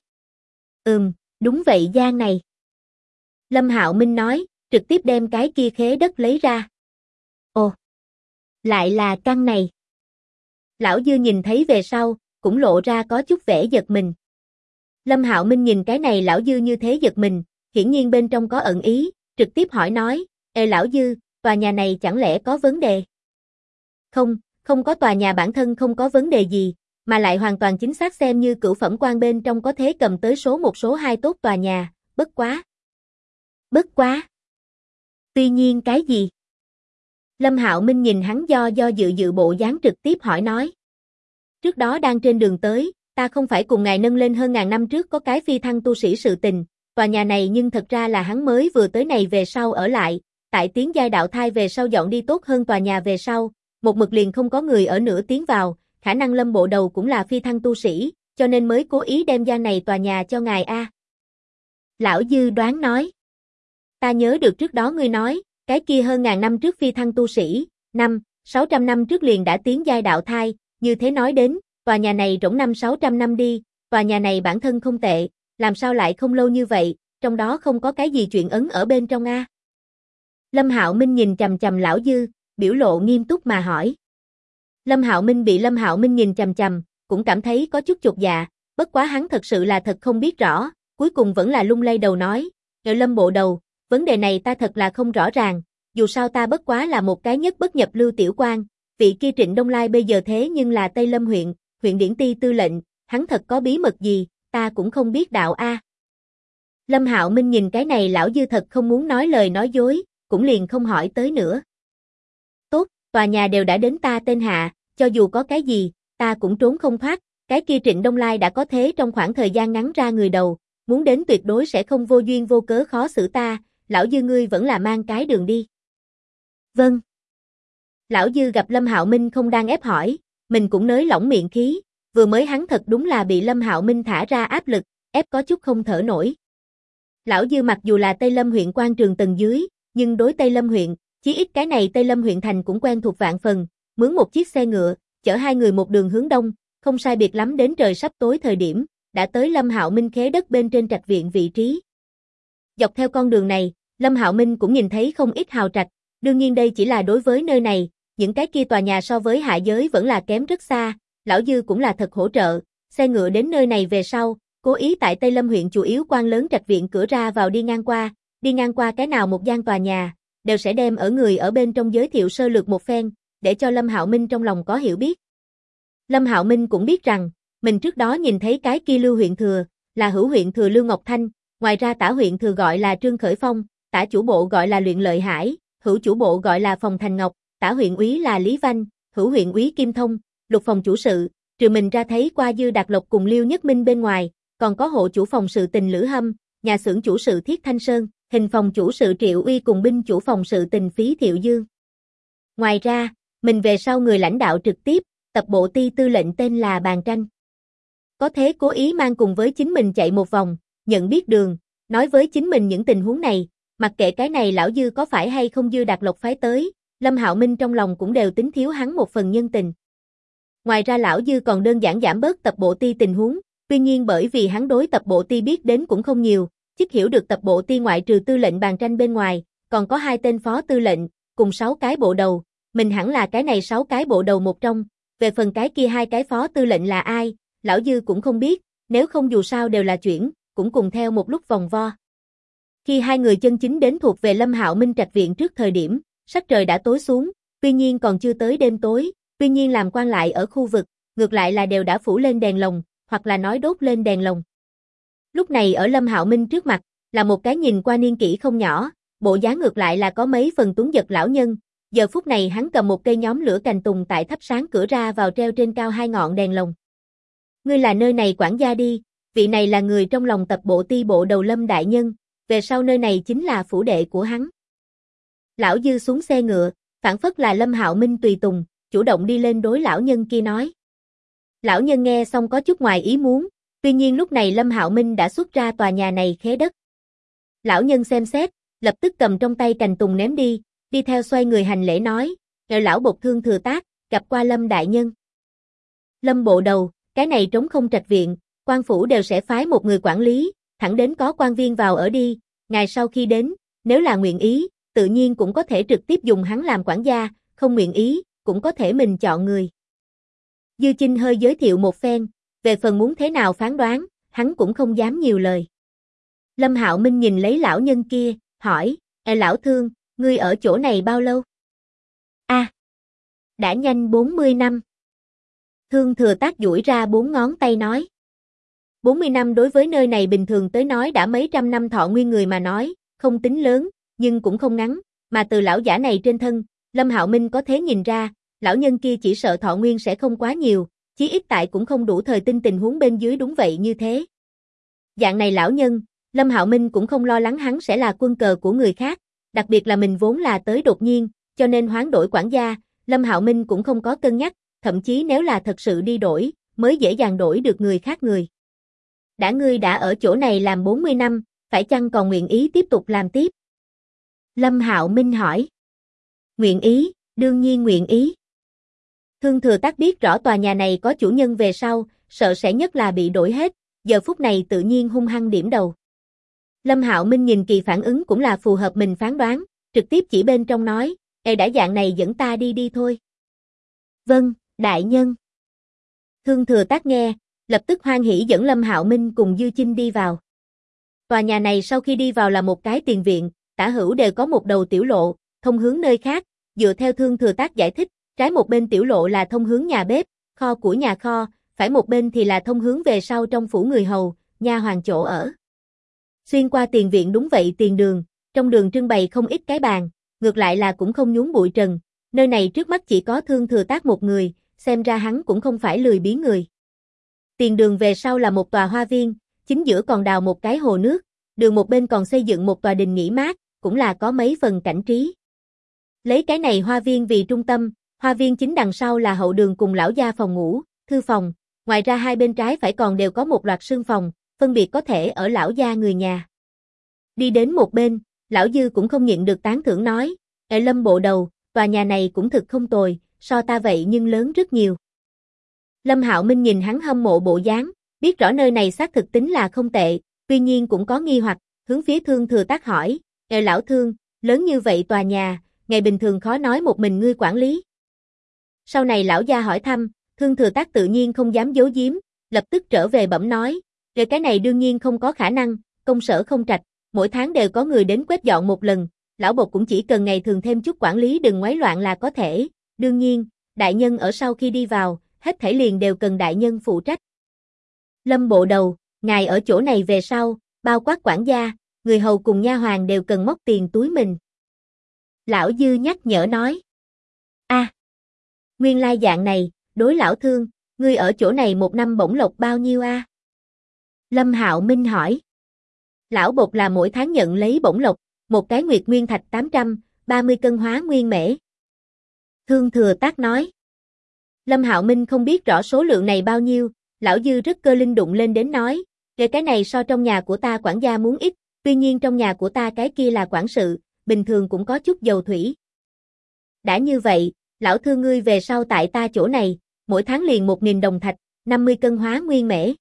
Đúng vậy gian này." Lâm Hạo Minh nói, trực tiếp đem cái kia khế đất lấy ra. "Ồ, lại là căn này." Lão Dư nhìn thấy về sau, cũng lộ ra có chút vẻ giật mình. Lâm Hạo Minh nhìn cái này lão Dư như thế giật mình, hiển nhiên bên trong có ẩn ý, trực tiếp hỏi nói, "Ê lão Dư, tòa nhà này chẳng lẽ có vấn đề?" Không có, tòa nhà bản thân không có vấn đề gì, mà lại hoàn toàn chính xác xem như cửu phẩm quan bên trong có thế cầm tới số 1 số 2 tốt tòa nhà, bất quá. Tuy nhiên cái gì? Lâm Hạo Minh nhìn hắn do dự bộ dáng trực tiếp hỏi nói. "Trước đó đang trên đường tới, ta không phải cùng ngài nâng lên hơn ngàn năm trước có cái phi thăng tu sĩ sự tình, tòa nhà này nhưng thật ra là hắn mới vừa tới này về sau ở lại, tại tiến giai đạo thai về sau dọn đi tốt hơn tòa nhà về sau, một mực liền không có người ở nữa tiến vào, khả năng Lâm bộ đầu cũng là phi thăng tu sĩ, cho nên mới cố ý đem gian này tòa nhà cho ngài a." Lão Dư đoán nói. "Ta nhớ được trước đó ngươi nói, cái kia hơn ngàn năm trước phi thăng tu sĩ, 600 năm trước liền đã tiến giai đạo thai, như thế nói đến, tòa nhà này rỗng 600 năm đi, tòa nhà này bản thân không tệ, làm sao lại không lâu như vậy, trong đó không có cái gì chuyện ấn ở bên trong a?" Lâm Hạo Minh nhìn chằm chằm lão Dư, biểu lộ nghiêm túc mà hỏi. Lâm Hạo Minh bị Lâm Hạo Minh nhìn chằm chằm, cũng cảm thấy có chút chột dạ, bất quá hắn thật sự là thật không biết rõ, cuối cùng vẫn là lung lay đầu nói, Lâm bộ đầu, vấn đề này ta thật là không rõ ràng, dù sao ta bất quá là một cái nhất bất nhập lưu tiểu quan, vị kia Trịnh Đông Lai bây giờ thế nhưng là Tây Lâm huyện điển ti tư lệnh, hắn thật có bí mật gì, ta cũng không biết đạo a." Lâm Hạo Minh nhìn cái này lão Dư thật không muốn nói lời nói dối, cũng liền không hỏi tới nữa. "Tốt, tòa nhà đều đã đến ta tên hạ, cho dù có cái gì, ta cũng trốn không thoát, cái kia Trịnh Đông Lai đã có thế trong khoảng thời gian ngắn ra người đầu, muốn đến tuyệt đối sẽ không vô duyên vô cớ khó xử ta, lão Dư ngươi vẫn là mang cái đường đi." "Vâng." Lão Dư gặp Lâm Hạo Minh không đang ép hỏi, mình cũng nới lỏng miệng khí, vừa mới hắn thật đúng là bị Lâm Hạo Minh thả ra áp lực, ép có chút không thở nổi. Lão Dư mặc dù là Tây Lâm huyện quan trường tầng dưới, nhưng đối Tây Lâm huyện, chí ít cái này Tây Lâm huyện thành cũng quen thuộc vạn phần, mướn một chiếc xe ngựa, chở hai người một đường hướng đông, không sai biệt lắm đến trời sắp tối thời điểm, đã tới Lâm Hạo Minh khế đất bên trên trạch viện vị trí. Dọc theo con đường này, Lâm Hạo Minh cũng nhìn thấy không ít hào trạch, đương nhiên đây chỉ là đối với nơi này, những cái kia tòa nhà so với hạ giới vẫn là kém rất xa, lão Dư cũng là thật hỗ trợ, xe ngựa đến nơi này về sau, cố ý tại Tây Lâm huyện chủ yếu quan lớn trạch viện cửa ra vào đi ngang qua cái nào một gian tòa nhà, đều sẽ đem ở người ở bên trong giới thiệu sơ lược một phen, để cho Lâm Hạo Minh trong lòng có hiểu biết. Lâm Hạo Minh cũng biết rằng, mình trước đó nhìn thấy cái kia Lưu huyện thừa, là hữu huyện thừa Lưu Ngọc Thanh, ngoài ra tả huyện thừa gọi là Trương Khởi Phong, tả chủ bộ gọi là Luyện Lợi Hải, hữu chủ bộ gọi là Phòng Thành Ngọc, tả huyện úy là Lý Vanh, hữu huyện úy Kim Thông, lục phòng chủ sự, trừ mình ra thấy qua Dư Đạt Lộc cùng Liêu Nhất Minh bên ngoài, còn có hộ chủ phòng sự tình Lữ Hâm, nhà xưởng chủ sự Thiết Thanh Sơn, hình phòng chủ sự Triệu Uy cùng binh chủ phòng sự tình Phí Thiệu Dương. Ngoài ra, mình về sau người lãnh đạo trực tiếp, tập bộ ty tư lệnh tên là Bàn Tranh. Có thế cố ý mang cùng với chính mình chạy một vòng, nhận biết đường, nói với chính mình những tình huống này, mặc kệ cái này lão Dư có phải hay không Dư Đạt Lộc phái tới, Lâm Hạo Minh trong lòng cũng đều tính thiếu hắn một phần nhân tình. Ngoài ra lão Dư còn đơn giản giảm bớt tập bộ ty tình huống, tuy nhiên bởi vì hắn đối tập bộ ty biết đến cũng không nhiều, chức hiểu được tập bộ ty ngoại trừ tư lệnh Bàn Tranh bên ngoài, còn có 2 tên phó tư lệnh, cùng 6 cái bộ đầu, mình hẳn là cái này 6 cái bộ đầu một trong, về phần cái kia 2 cái phó tư lệnh là ai, lão Dư cũng không biết, nếu không dù sao đều là chuyển, cũng cùng theo một lúc vòng vo. Khi 2 người chân chính đến thuộc về Lâm Hạo Minh trạch viện trước thời điểm, sắc trời đã tối xuống, tuy nhiên còn chưa tới đêm tối, tuy nhiên làm quan lại ở khu vực, ngược lại là đều đã phủ lên đèn lồng, hoặc là nói đốt lên đèn lồng. Lúc này ở Lâm Hạo Minh trước mặt, là một cái nhìn qua niên kỷ không nhỏ, bộ dáng ngược lại là có mấy phần tuấn giật lão nhân, giờ phút này hắn cầm một cây nhóm lửa cành tùng tại thắp sáng cửa ra vào treo trên cao 2 ngọn đèn lồng. Ngươi là nơi này quản gia đi, vị này là người trong lòng tập bộ ty bộ đầu Lâm đại nhân, về sau nơi này chính là phủ đệ của hắn. Lão Dư xuống xe ngựa, phản phất là Lâm Hạo Minh tùy tùng, chủ động đi lên đối lão nhân kia nói. Lão nhân nghe xong có chút ngoài ý muốn, tuy nhiên lúc này Lâm Hạo Minh đã xuất ra tòa nhà này khế đất. Lão nhân xem xét, lập tức cầm trong tay cành tùng ném đi theo xoay người hành lễ nói, lão bột Thương Thừa Tác, gặp qua Lâm đại nhân. Lâm bộ đầu, cái này trống không trạch viện, quan phủ đều sẽ phái một người quản lý, thẳng đến có quan viên vào ở đi, ngài sau khi đến, nếu là nguyện ý, tự nhiên cũng có thể trực tiếp dùng hắn làm quản gia, không nguyện ý, cũng có thể mình chọn người. Dư Chinh hơi giới thiệu một phen, về phần muốn thế nào phán đoán, hắn cũng không dám nhiều lời. Lâm Hạo Minh nhìn lấy lão nhân kia, hỏi, lão Thương, ngươi ở chỗ này bao lâu? Đã nhanh 40 năm. Thương Thừa Tác duỗi ra 4 ngón tay nói. 40 năm đối với nơi này bình thường tới nói đã mấy trăm năm thọ nguyên người mà nói, không tính lớn, nhưng cũng không ngắn, mà từ lão giả này trên thân, Lâm Hạo Minh có thể nhìn ra, lão nhân kia chỉ sợ thọ nguyên sẽ không quá nhiều, chí ít tại cũng không đủ thời tin tình huống bên dưới đúng vậy như thế. Dạng này lão nhân, Lâm Hạo Minh cũng không lo lắng hắn sẽ là quân cờ của người khác, đặc biệt là mình vốn là tới đột nhiên, cho nên hoán đổi quản gia, Lâm Hạo Minh cũng không có cân nhắc, thậm chí nếu là thật sự đi đổi, mới dễ dàng đổi được người khác người. Ngươi đã ở chỗ này làm 40 năm, phải chăng còn nguyện ý tiếp tục làm tiếp? Lâm Hạo Minh hỏi. Nguyện ý, đương nhiên nguyện ý. Thương Thừa Tác biết rõ tòa nhà này có chủ nhân về sau, sợ sẽ nhất là bị đổi hết, giờ phút này tự nhiên hung hăng điểm đầu. Lâm Hạo Minh nhìn kỳ phản ứng cũng là phù hợp mình phán đoán, trực tiếp chỉ bên trong nói, đã dạng này dẫn ta đi thôi. Vâng, đại nhân. Thương Thừa Tác nghe, lập tức hoan hỉ dẫn Lâm Hạo Minh cùng Dư Chinh đi vào. Tòa nhà này sau khi đi vào là một cái tiền viện, tả hữu đều có một đầu tiểu lộ, thông hướng nơi khác, dựa theo Thương Thừa Tác giải thích, trái một bên tiểu lộ là thông hướng nhà bếp, kho của nhà kho, phải một bên thì là thông hướng về sau trong phủ người hầu, nha hoàn chỗ ở. Xuyên qua tiền viện đúng vậy tiền đường, trong đường trưng bày không ít cái bàn, ngược lại là cũng không nhúng bụi trần, nơi này trước mắt chỉ có Thương Thừa Tác một người, xem ra hắn cũng không phải lười biếng người. Tiền đường về sau là một tòa hoa viên, chính giữa còn đào một cái hồ nước, đường một bên còn xây dựng một tòa đình nghỉ mát, cũng là có mấy phần cảnh trí. Lấy cái này hoa viên vì trung tâm, hoa viên chính đằng sau là hậu đường cùng lão gia phòng ngủ, thư phòng, ngoài ra hai bên trái phải còn đều có một loạt sương phòng, phân biệt có thể ở lão gia người nhà. Đi đến một bên, lão Dư cũng không nhịn được tán thưởng nói, Lâm bộ đầu, tòa nhà này cũng thực không tồi, so ta vậy nhưng lớn rất nhiều. Lâm Hạo Minh nhìn hắn hâm mộ bộ dáng, biết rõ nơi này xác thực tính là không tệ, tuy nhiên cũng có nghi hoặc, hướng phía Thương Thừa Tác hỏi, lão Thương, lớn như vậy tòa nhà, ngày bình thường khó nói một mình ngươi quản lý. Sau này lão gia hỏi thăm, Thương Thừa Tác tự nhiên không dám giấu giếm, lập tức trở về bẩm nói, cái này đương nhiên không có khả năng, công sở không trạch, mỗi tháng đều có người đến quét dọn một lần, lão Bột cũng chỉ cần ngày thường thêm chút quản lý đừng ngoáy loạn là có thể, đương nhiên, đại nhân ở sau khi đi vào, hết thảy liền đều cần đại nhân phụ trách. Lâm bộ đầu, ngài ở chỗ này về sau, bao quát quản gia, người hầu cùng nha hoàn đều cần móc tiền túi mình. Lão Dư nhắc nhở nói. Nguyên lai dạng này, đối lão Thương, ngươi ở chỗ này một năm bổng lộc bao nhiêu a? Lâm Hạo Minh hỏi. Lão Bột là mỗi tháng nhận lấy bổng lộc, một cái nguyệt nguyên thạch 830 cân hóa nguyên mễ. Thương Thừa Tác nói. Lâm Hạo Minh không biết rõ số lượng này bao nhiêu, lão Dư rất cơ linh đụng lên đến nói, cái này so trong nhà của ta quản gia muốn ít, tuy nhiên trong nhà của ta cái kia là quản sự, bình thường cũng có chút dầu thủy. Đã như vậy, lão Thương ngươi về sau tại ta chỗ này, mỗi tháng liền 1.000 đồng thạch, 50 cân hóa nguyên mễ.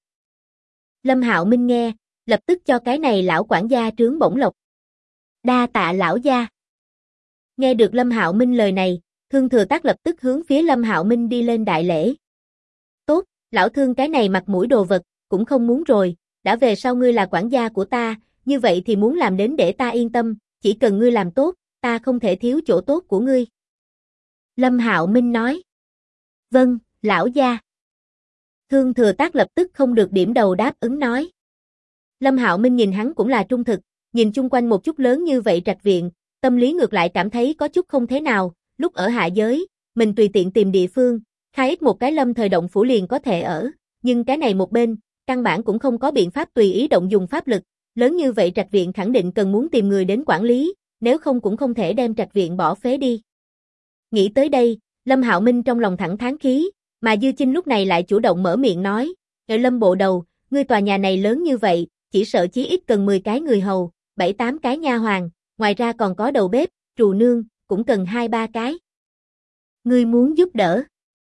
Lâm Hạo Minh nghe, lập tức cho cái này lão quản gia trướng bổng lộc. Đa tạ lão gia. Nghe được Lâm Hạo Minh lời này, Thương Thừa Tác lập tức hướng phía Lâm Hạo Minh đi lên đại lễ. Tốt, lão Thương cái này mặt mũi đồ vật, cũng không muốn rồi, đã về sau ngươi là quản gia của ta, như vậy thì muốn làm đến để ta yên tâm, chỉ cần ngươi làm tốt, ta không thể thiếu chỗ tốt của ngươi. Lâm Hạo Minh nói. Vâng, lão gia. Thương Thừa Tác lập tức không được điểm đầu đáp ứng nói. Lâm Hạo Minh nhìn hắn cũng là trung thực, nhìn chung quanh một chút lớn như vậy trạch viện, tâm lý ngược lại cảm thấy có chút không thế nào, lúc ở hạ giới, mình tùy tiện tìm địa phương, khai ít một cái lâm thời động phủ liền có thể ở, nhưng cái này một bên, căn bản cũng không có biện pháp tùy ý động dùng pháp lực, lớn như vậy trạch viện khẳng định cần muốn tìm người đến quản lý, nếu không cũng không thể đem trạch viện bỏ phế đi. Nghĩ tới đây, Lâm Hạo Minh trong lòng thẳng thán khí, mà Dư Chinh lúc này lại chủ động mở miệng nói, Lâm bộ đầu, ngươi tòa nhà này lớn như vậy, chỉ sợ chí ít cần 10 cái người hầu, 7-8 cái nha hoàn, ngoài ra còn có đầu bếp, trù nương, cũng cần 2-3 cái. Ngươi muốn giúp đỡ?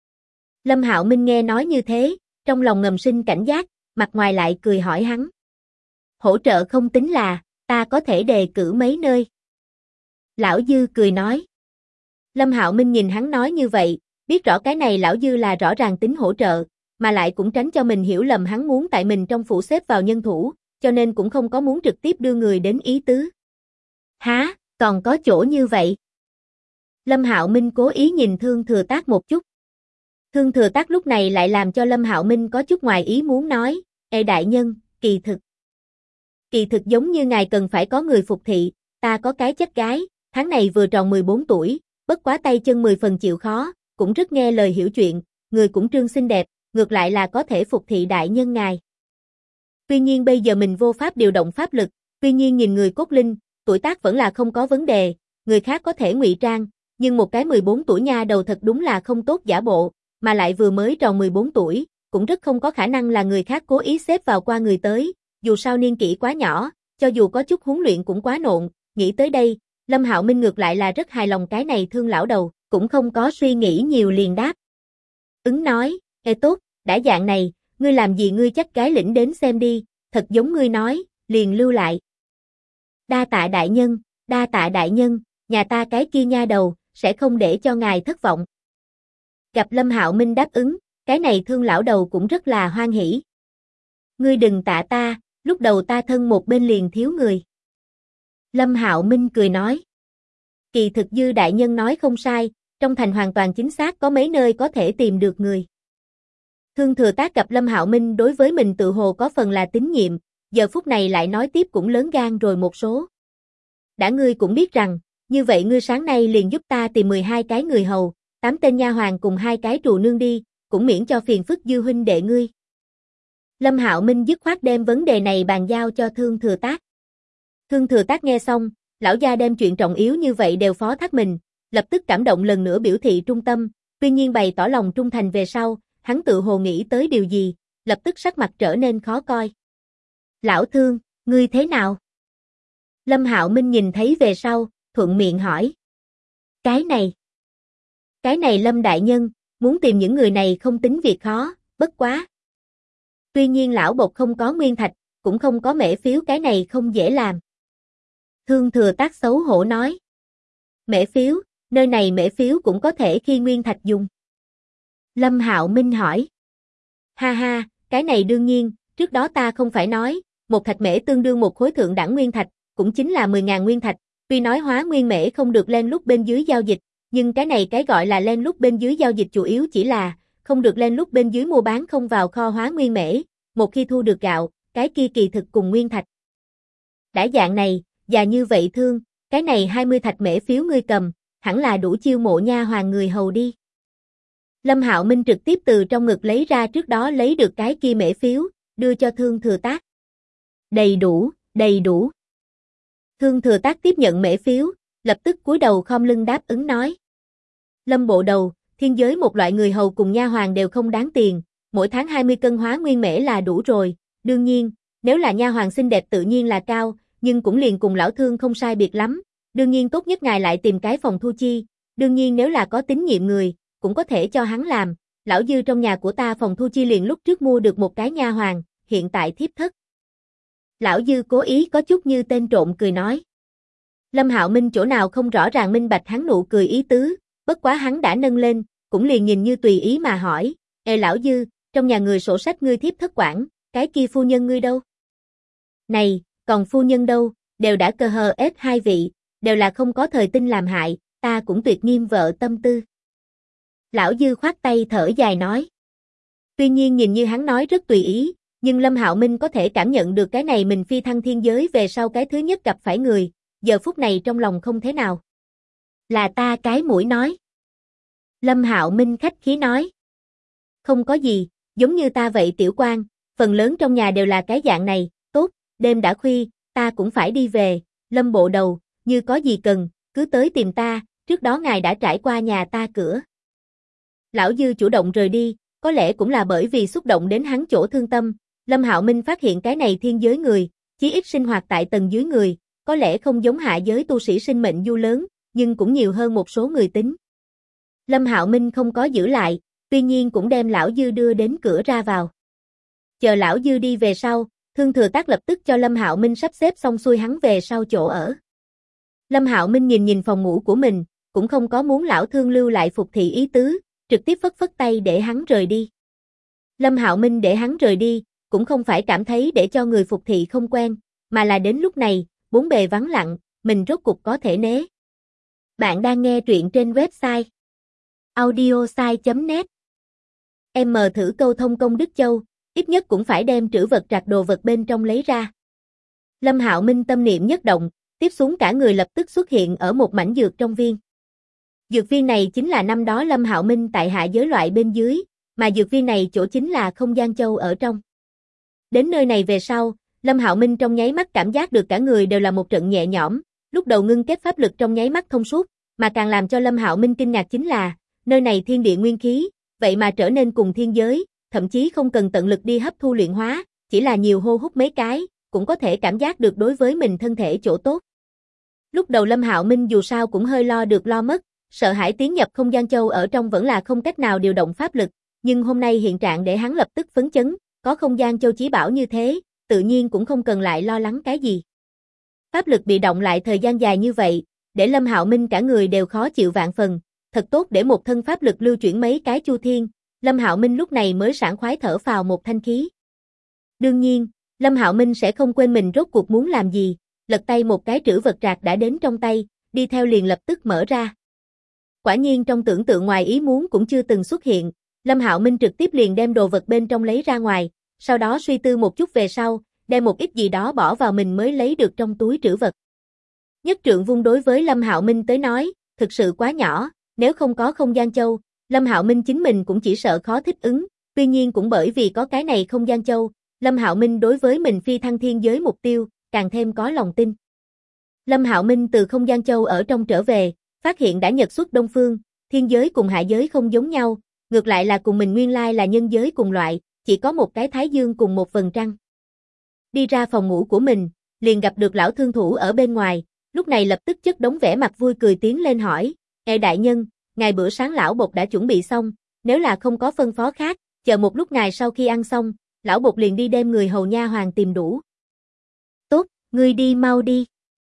Lâm Hạo Minh nghe nói như thế, trong lòng ngầm sinh cảnh giác, mặt ngoài lại cười hỏi hắn. Hỗ trợ không tính là, ta có thể đề cử mấy nơi. Lão Dư cười nói. Lâm Hạo Minh nhìn hắn nói như vậy, biết rõ cái này lão Dư là rõ ràng tính hỗ trợ, mà lại cũng tránh cho mình hiểu lầm hắn muốn tại mình trong phủ xếp vào nhân thủ, cho nên cũng không có muốn trực tiếp đưa người đến ý tứ. Hả, còn có chỗ như vậy? Lâm Hạo Minh cố ý nhìn Thương Thừa Tác một chút. Thương Thừa Tác lúc này lại làm cho Lâm Hạo Minh có chút ngoài ý muốn nói, Ê đại nhân, kỳ thực giống như ngài cần phải có người phục thị, ta có cái chất gái, tháng này vừa tròn 14 tuổi, bất quá tay chân 10 phần chịu khó, cũng rất nghe lời hiểu chuyện, người cũng trương xinh đẹp, ngược lại là có thể phục thị đại nhân ngài. Tuy nhiên bây giờ mình vô pháp điều động pháp lực, tuy nhiên nhìn người cốt linh, tuổi tác vẫn là không có vấn đề, người khác có thể ngụy trang, nhưng một cái 14 tuổi nha đầu thật đúng là không tốt giả bộ, mà lại vừa mới tròn 14 tuổi, cũng rất không có khả năng là người khác cố ý xếp vào qua người tới, dù sao niên kỷ quá nhỏ, cho dù có chút huấn luyện cũng quá nộn, nghĩ tới đây, Lâm Hạo Minh ngược lại là rất hài lòng cái này Thương lão đầu, cũng không có suy nghĩ nhiều liền đáp. Ứng nói, Ê tốt, đã dạng này, ngươi làm gì ngươi chắc gái lĩnh đến xem đi, thật giống ngươi nói, liền lưu lại. Đa tạ đại nhân, nhà ta cái kia nha đầu, sẽ không để cho ngài thất vọng. Gặp Lâm Hạo Minh đáp ứng, cái này Thương lão đầu cũng rất là hoan hỉ. Ngươi đừng tạ ta, lúc đầu ta thân một bên liền thiếu người. Lâm Hạo Minh cười nói. Kỳ thực Dư đại nhân nói không sai, trong thành hoàn toàn chính xác có mấy nơi có thể tìm được người. Thương Thừa Tác gặp Lâm Hạo Minh đối với mình tự hồ có phần là tín nhiệm, giờ phút này lại nói tiếp cũng lớn gan rồi một số. Đã ngươi cũng biết rằng, như vậy ngươi sáng nay liền giúp ta tìm 12 cái người hầu, 8 tên nha hoàn cùng 2 cái trù nương đi, cũng miễn cho phiền phức Dư huynh đệ ngươi. Lâm Hạo Minh dứt khoát đem vấn đề này bàn giao cho Thương Thừa Tác. Thương Thừa Tác nghe xong, lão gia đem chuyện trọng yếu như vậy đều phó thác mình, lập tức cảm động lần nữa biểu thị trung tâm, tuy nhiên bày tỏ lòng trung thành về sau, hắn tự hồ nghĩ tới điều gì, lập tức sắc mặt trở nên khó coi. Lão Thương, ngươi thế nào? Lâm Hạo Minh nhìn thấy về sau, thuận miệng hỏi. Cái này Lâm đại nhân, muốn tìm những người này không tính việc khó, bất quá. Tuy nhiên lão Bột không có nguyên thạch, cũng không có mễ phiếu, cái này không dễ làm. Thương Thừa Tác xấu hổ nói. Mễ phiếu, nơi này mễ phiếu cũng có thể khi nguyên thạch dùng. Lâm Hạo Minh hỏi. Ha ha, cái này đương nhiên, trước đó ta không phải nói, một thạch mễ tương đương một khối thượng đẳng nguyên thạch, cũng chính là 10.000 nguyên thạch, tuy nói hóa nguyên mễ không được len lút bên dưới giao dịch, nhưng cái này cái gọi là len lút bên dưới giao dịch chủ yếu chỉ là không được len lút bên dưới mua bán không vào kho hóa nguyên mễ, một khi thu được gạo, cái kia kỳ thực cùng nguyên thạch. Đã dạng này, và như vậy Thương, cái này 20 thạch mễ phiếu ngươi cầm, hẳn là đủ chiêu mộ nha hoàn người hầu đi. Lâm Hạo Minh trực tiếp từ trong ngực lấy ra trước đó lấy được cái kia mễ phiếu, đưa cho Thương Thừa Tác. Đầy đủ, đầy đủ. Thương Thừa Tác tiếp nhận mễ phiếu, lập tức cúi đầu khom lưng đáp ứng nói. Lâm bộ đầu, thiên giới một loại người hầu cùng nha hoàn đều không đáng tiền, mỗi tháng 20 cân hóa nguyên mễ là đủ rồi, đương nhiên, nếu là nha hoàn xinh đẹp tự nhiên là cao, nhưng cũng liền cùng lão Thương không sai biệt lắm, đương nhiên tốt nhất ngài lại tìm cái phòng thu chi, đương nhiên nếu là có tín nhiệm người, cũng có thể cho hắn làm, lão Dư trong nhà của ta phòng thu chi liền lúc trước mua được một cái nha hoàn, hiện tại thiếp thất. Lão Dư cố ý có chút như tên trộm cười nói. Lâm Hạo Minh chỗ nào không rõ ràng minh bạch hắn nụ cười ý tứ, bất quá hắn đã nâng lên, cũng liền nhìn như tùy ý mà hỏi, ê lão Dư, trong nhà người sổ sách ngươi thiếp thất quản, cái kia phu nhân ngươi đâu? Này, còn phu nhân đâu, đều đã cơ hờ ép hai vị, đều là không có thời tinh làm hại, ta cũng tuyệt nghiêm vợ tâm tư. Lão Dư khoát tay thở dài nói. Tuy nhiên nhìn như hắn nói rất tùy ý, nhưng Lâm Hạo Minh có thể cảm nhận được cái này mình phi thăng thiên giới về sau cái thứ nhất gặp phải người, giờ phút này trong lòng không thế nào. Là ta cái mũi nói. Lâm Hạo Minh khách khí nói. Không có gì, giống như ta vậy tiểu quan, phần lớn trong nhà đều là cái dạng này, tốt, đêm đã khuya, ta cũng phải đi về, Lâm bộ đầu, như có gì cần, cứ tới tìm ta, trước đó ngài đã trải qua nhà ta cửa. Lão Dư chủ động rời đi, có lẽ cũng là bởi vì xúc động đến hắn chỗ thương tâm, Lâm Hạo Minh phát hiện cái này thiên giới người, chí ít sinh hoạt tại tầng dưới người, có lẽ không giống hạ giới tu sĩ sinh mệnh du lớn, nhưng cũng nhiều hơn một số người tính. Lâm Hạo Minh không có giữ lại, tuy nhiên cũng đem lão Dư đưa đến cửa ra vào. Chờ lão Dư đi về sau, Thương Thừa Tác lập tức cho Lâm Hạo Minh sắp xếp xong xuôi hắn về sau chỗ ở. Lâm Hạo Minh nhìn nhìn phòng ngủ của mình, cũng không có muốn lão Thương lưu lại phục thị ý tứ, trực tiếp phất phất tay để hắn rời đi. Lâm Hạo Minh để hắn rời đi, cũng không phải cảm thấy để cho người phục thị không quen, mà là đến lúc này, bốn bề vắng lặng, mình rốt cục có thể né. Bạn đang nghe truyện trên website audiosai.net. Em mờ thử câu thông công Đức Châu, ít nhất cũng phải đem trữ vật trạc đồ vật bên trong lấy ra. Lâm Hạo Minh tâm niệm nhất động, tiếp xuống cả người lập tức xuất hiện ở một mảnh dược trong viên. Dược viên này chính là năm đó Lâm Hạo Minh tại hạ giới loại bên dưới, mà dược viên này chỗ chính là không gian châu ở trong. Đến nơi này về sau, Lâm Hạo Minh trong nháy mắt cảm giác được cả người đều là một trận nhẹ nhõm, lúc đầu ngưng kết pháp lực trong nháy mắt thông suốt, mà càng làm cho Lâm Hạo Minh kinh ngạc chính là, nơi này thiên địa nguyên khí, vậy mà trở nên cùng thiên giới, thậm chí không cần tận lực đi hấp thu luyện hóa, chỉ là nhiều hô hút mấy cái, cũng có thể cảm giác được đối với mình thân thể chỗ tốt. Lúc đầu Lâm Hạo Minh dù sao cũng hơi lo được lo mất, sợ hãi tiến nhập không gian châu ở trong vẫn là không cách nào điều động pháp lực, nhưng hôm nay hiện trạng để hắn lập tức phấn chấn, có không gian châu chí bảo như thế, tự nhiên cũng không cần lại lo lắng cái gì. Pháp lực bị động lại thời gian dài như vậy, để Lâm Hạo Minh cả người đều khó chịu vạn phần, thật tốt để một thân pháp lực lưu chuyển mấy cái chu thiên, Lâm Hạo Minh lúc này mới sảng khoái thở phào một thanh khí. Đương nhiên, Lâm Hạo Minh sẽ không quên mình rốt cuộc muốn làm gì, lật tay một cái trữ vật trạc đã đến trong tay, đi theo liền lập tức mở ra. Quả nhiên trong tưởng tượng ngoài ý muốn cũng chưa từng xuất hiện, Lâm Hạo Minh trực tiếp liền đem đồ vật bên trong lấy ra ngoài, sau đó suy tư một chút về sau, đem một ít gì đó bỏ vào mình mới lấy được trong túi trữ vật. Nhất trượng vung đối với Lâm Hạo Minh tới nói, thực sự quá nhỏ, nếu không có không gian châu, Lâm Hạo Minh chính mình cũng chỉ sợ khó thích ứng, tuy nhiên cũng bởi vì có cái này không gian châu, Lâm Hạo Minh đối với mình phi thăng thiên giới mục tiêu, càng thêm có lòng tin. Lâm Hạo Minh từ không gian châu ở trong trở về, phát hiện đã nhật xuất đông phương, thiên giới cùng hạ giới không giống nhau, ngược lại là cùng mình nguyên lai là nhân giới cùng loại, chỉ có một cái thái dương cùng một vầng trăng. Đi ra phòng ngủ của mình, liền gặp được lão thương thủ ở bên ngoài, lúc này lập tức chất đống vẻ mặt vui cười tiến lên hỏi, ê đại nhân, ngài bữa sáng lão bột đã chuẩn bị xong, nếu là không có phân phó khác, chờ một lúc ngài sau khi ăn xong, lão bột liền đi đem người hầu nha hoàng tìm đủ, Ngươi đi mau đi.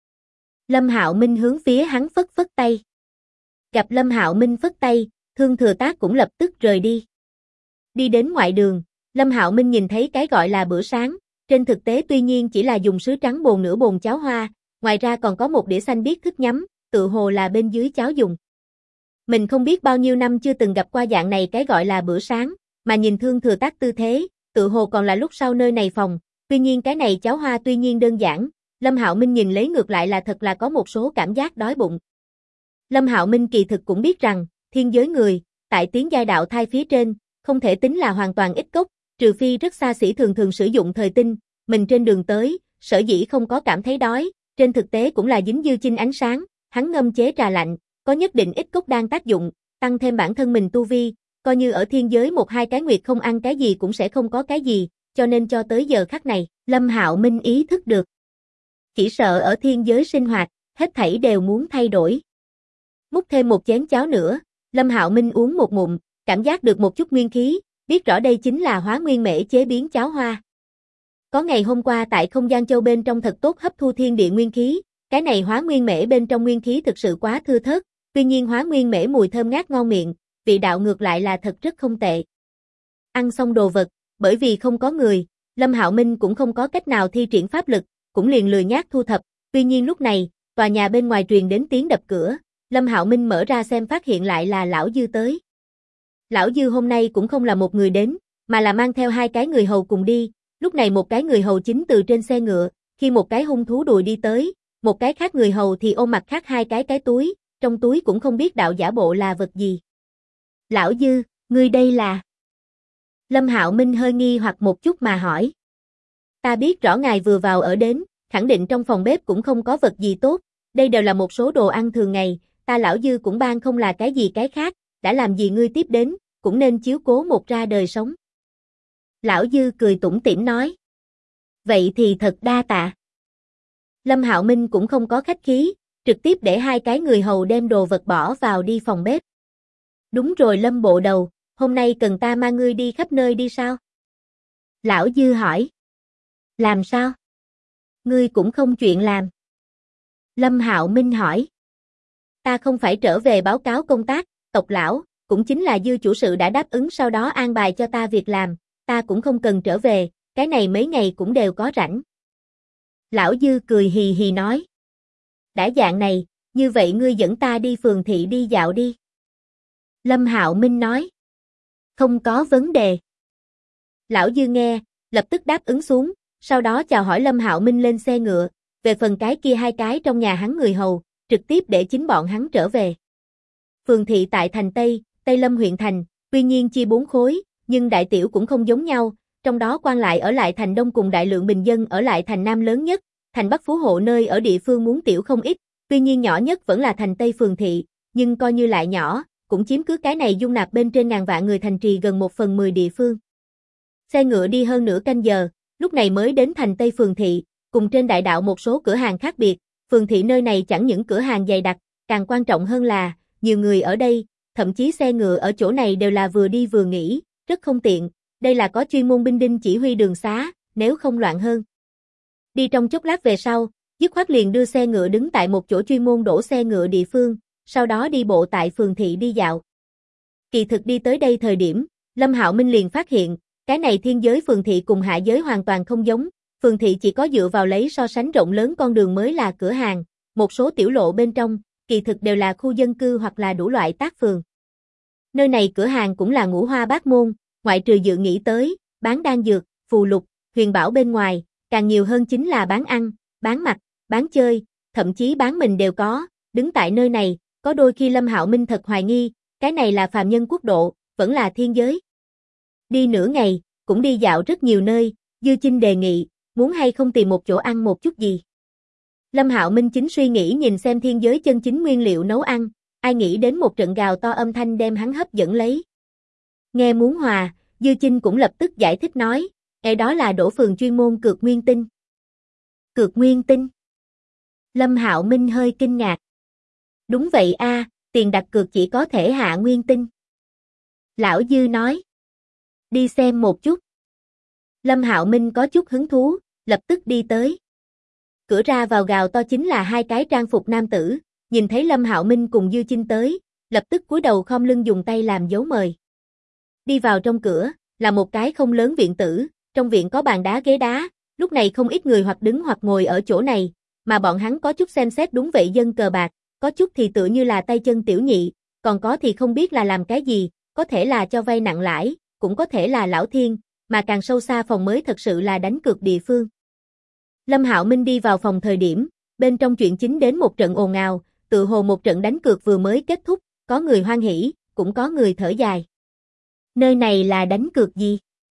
Lâm Hạo Minh hướng phía hắn phất phất tay. Gặp Lâm Hạo Minh phất tay, Thương Thừa Tác cũng lập tức rời đi. Đi đến ngoại đường, Lâm Hạo Minh nhìn thấy cái gọi là bữa sáng, trên thực tế tuy nhiên chỉ là dùng sứ trắng bồn nửa bồn cháo hoa, ngoài ra còn có một đĩa xanh biếc thức nhắm, tự hồ là bên dưới cháo dùng. Mình không biết bao nhiêu năm chưa từng gặp qua dạng này cái gọi là bữa sáng, mà nhìn Thương Thừa Tác tư thế, tự hồ còn là lúc sau nơi này phòng, tuy nhiên cái này cháo hoa tuy nhiên đơn giản, Lâm Hạo Minh nhìn lấy ngược lại là thật là có một số cảm giác đói bụng. Lâm Hạo Minh kỳ thực cũng biết rằng, thiên giới người, tại tiến giai đạo thai phía trên, không thể tính là hoàn toàn ít cốc, trừ phi rất xa xỉ thường thường sử dụng thời tinh, mình trên đường tới, sở dĩ không có cảm thấy đói, trên thực tế cũng là dính dư chinh ánh sáng, hắn ngâm chế trà lạnh, có nhất định ít cốc đang tác dụng, tăng thêm bản thân mình tu vi, coi như ở thiên giới một hai cái nguyệt không ăn cái gì cũng sẽ không có cái gì, cho nên cho tới giờ khắc này, Lâm Hạo Minh ý thức được. Chỉ sợ ở thiên giới sinh hoạt, hết thảy đều muốn thay đổi. Múc thêm một chén cháo nữa, Lâm Hạo Minh uống một ngụm, cảm giác được một chút nguyên khí, biết rõ đây chính là hóa nguyên mễ chế biến cháo hoa. Có ngày hôm qua tại không gian châu bên trong thật tốt hấp thu thiên địa nguyên khí, cái này hóa nguyên mễ bên trong nguyên khí thực sự quá thưa thớt, tuy nhiên hóa nguyên mễ mùi thơm ngát ngon miệng, vị đạo ngược lại là thật rất không tệ. Ăn xong đồ vật, bởi vì không có người, Lâm Hạo Minh cũng không có cách nào thi triển pháp lực, cũng liền lười nhác thu thập, tuy nhiên lúc này, tòa nhà bên ngoài truyền đến tiếng đập cửa, Lâm Hạo Minh mở ra xem phát hiện lại là lão Dư tới. Lão Dư hôm nay cũng không là một người đến, mà là mang theo hai cái người hầu cùng đi, lúc này một cái người hầu chính từ trên xe ngựa, khi một cái hung thú đùi đi tới, một cái khác người hầu thì ôm mặt khác hai cái túi, trong túi cũng không biết đạo giả bộ là vật gì. Lão Dư, ngươi đây là? Lâm Hạo Minh hơi nghi hoặc một chút mà hỏi. Ta biết rõ ngài vừa vào ở đến, khẳng định trong phòng bếp cũng không có vật gì tốt, đây đều là một số đồ ăn thường ngày, ta lão Dư cũng ban không là cái gì cái khác, đã làm gì ngươi tiếp đến, cũng nên chiếu cố một ra đời sống. Lão Dư cười tủm tỉm nói. Vậy thì thật đa tạ. Lâm Hạo Minh cũng không có khách khí, trực tiếp để hai cái người hầu đem đồ vật bỏ vào đi phòng bếp. Đúng rồi Lâm bộ đầu, hôm nay cần ta mang ngươi đi khắp nơi đi sao? Lão Dư hỏi. Làm sao? Ngươi cũng không chuyện làm. Lâm Hạo Minh hỏi. Ta không phải trở về báo cáo công tác, tộc lão, cũng chính là Dư chủ sự đã đáp ứng sau đó an bài cho ta việc làm, ta cũng không cần trở về, cái này mấy ngày cũng đều có rảnh. Lão Dư cười hì hì nói. Đã dạng này, như vậy ngươi dẫn ta đi phường thị đi dạo đi. Lâm Hạo Minh nói. Không có vấn đề. Lão Dư nghe, lập tức đáp ứng xuống, sau đó chào hỏi Lâm Hạo Minh lên xe ngựa, về phần cái kia hai cái trong nhà hắn người hầu, trực tiếp để chính bọn hắn trở về. Phường thị tại thành Tây, Tây Lâm huyện thành, tuy nhiên chia 4 khối, nhưng đại tiểu cũng không giống nhau, trong đó quan lại ở lại thành Đông cùng đại lượng bình dân ở lại thành Nam lớn nhất, thành Bắc phú hộ nơi ở địa phương muốn tiểu không ít, tuy nhiên nhỏ nhất vẫn là thành Tây phường thị, nhưng coi như lại nhỏ, cũng chiếm cứ cái này dung nạp bên trên ngàn vạn người thành trì gần 1/10 địa phương. Xe ngựa đi hơn nửa canh giờ, lúc này mới đến thành Tây phường thị, cùng trên đại đạo một số cửa hàng khác biệt, phường thị nơi này chẳng những cửa hàng dày đặc, càng quan trọng hơn là, nhiều người ở đây, thậm chí xe ngựa ở chỗ này đều là vừa đi vừa nghỉ, rất không tiện, đây là có chuyên môn binh đinh chỉ huy đường xá, nếu không loạn hơn. Đi trong chốc lát về sau, dứt khoát liền đưa xe ngựa đứng tại một chỗ chuyên môn đổ xe ngựa địa phương, sau đó đi bộ tại phường thị đi dạo. Kỳ thực đi tới đây thời điểm, Lâm Hạo Minh liền phát hiện, cái này thiên giới phường thị cùng hạ giới hoàn toàn không giống, phường thị chỉ có dựa vào lấy so sánh rộng lớn con đường mới là cửa hàng, một số tiểu lộ bên trong, kỳ thực đều là khu dân cư hoặc là đủ loại tác phường. Nơi này cửa hàng cũng là ngũ hoa bát môn, ngoại trừ dự nghĩ tới, bán đan dược, phù lục, huyền bảo bên ngoài, càng nhiều hơn chính là bán ăn, bán mặc, bán chơi, thậm chí bán mình đều có, đứng tại nơi này, có đôi khi Lâm Hạo Minh thật hoài nghi, cái này là phàm nhân quốc độ, vẫn là thiên giới. Đi nửa ngày, cũng đi dạo rất nhiều nơi, Dư Chinh đề nghị, muốn hay không tìm một chỗ ăn một chút gì. Lâm Hạo Minh chính suy nghĩ nhìn xem thiên giới chân chính nguyên liệu nấu ăn, ai nghĩ đến một trận gào to âm thanh đem hắn hấp dẫn lấy. Nghe muốn hòa, Dư Chinh cũng lập tức giải thích nói, đó là đổ phường chuyên môn cược nguyên tinh. Cược nguyên tinh? Lâm Hạo Minh hơi kinh ngạc. Đúng vậy a, tiền đặt cược chỉ có thể hạ nguyên tinh. Lão Dư nói. Đi xem một chút. Lâm Hạo Minh có chút hứng thú, lập tức đi tới. cửa ra vào gào to chính là hai cái trang phục nam tử, nhìn thấy Lâm Hạo Minh cùng Dư Chinh tới, lập tức cúi đầu khom lưng dùng tay làm dấu mời. Đi vào trong cửa, là một cái không lớn viện tử, trong viện có bàn đá ghế đá, lúc này không ít người hoặc đứng hoặc ngồi ở chỗ này, mà bọn hắn có chút xem xét đúng vậy dân cờ bạc, có chút thì tựa như là tay chân tiểu nhị, còn có thì không biết là làm cái gì, có thể là cho vay nặng lãi, cũng có thể là lão thiên, mà càng sâu xa phòng mới thật sự là đánh cược địa phương. Lâm Hạo Minh đi vào phòng thời điểm, bên trong chuyện chính đến một trận ồn ào, tự hồ một trận đánh cược vừa mới kết thúc, có người hoan hỉ, cũng có người thở dài. Nơi này là đánh cược gì?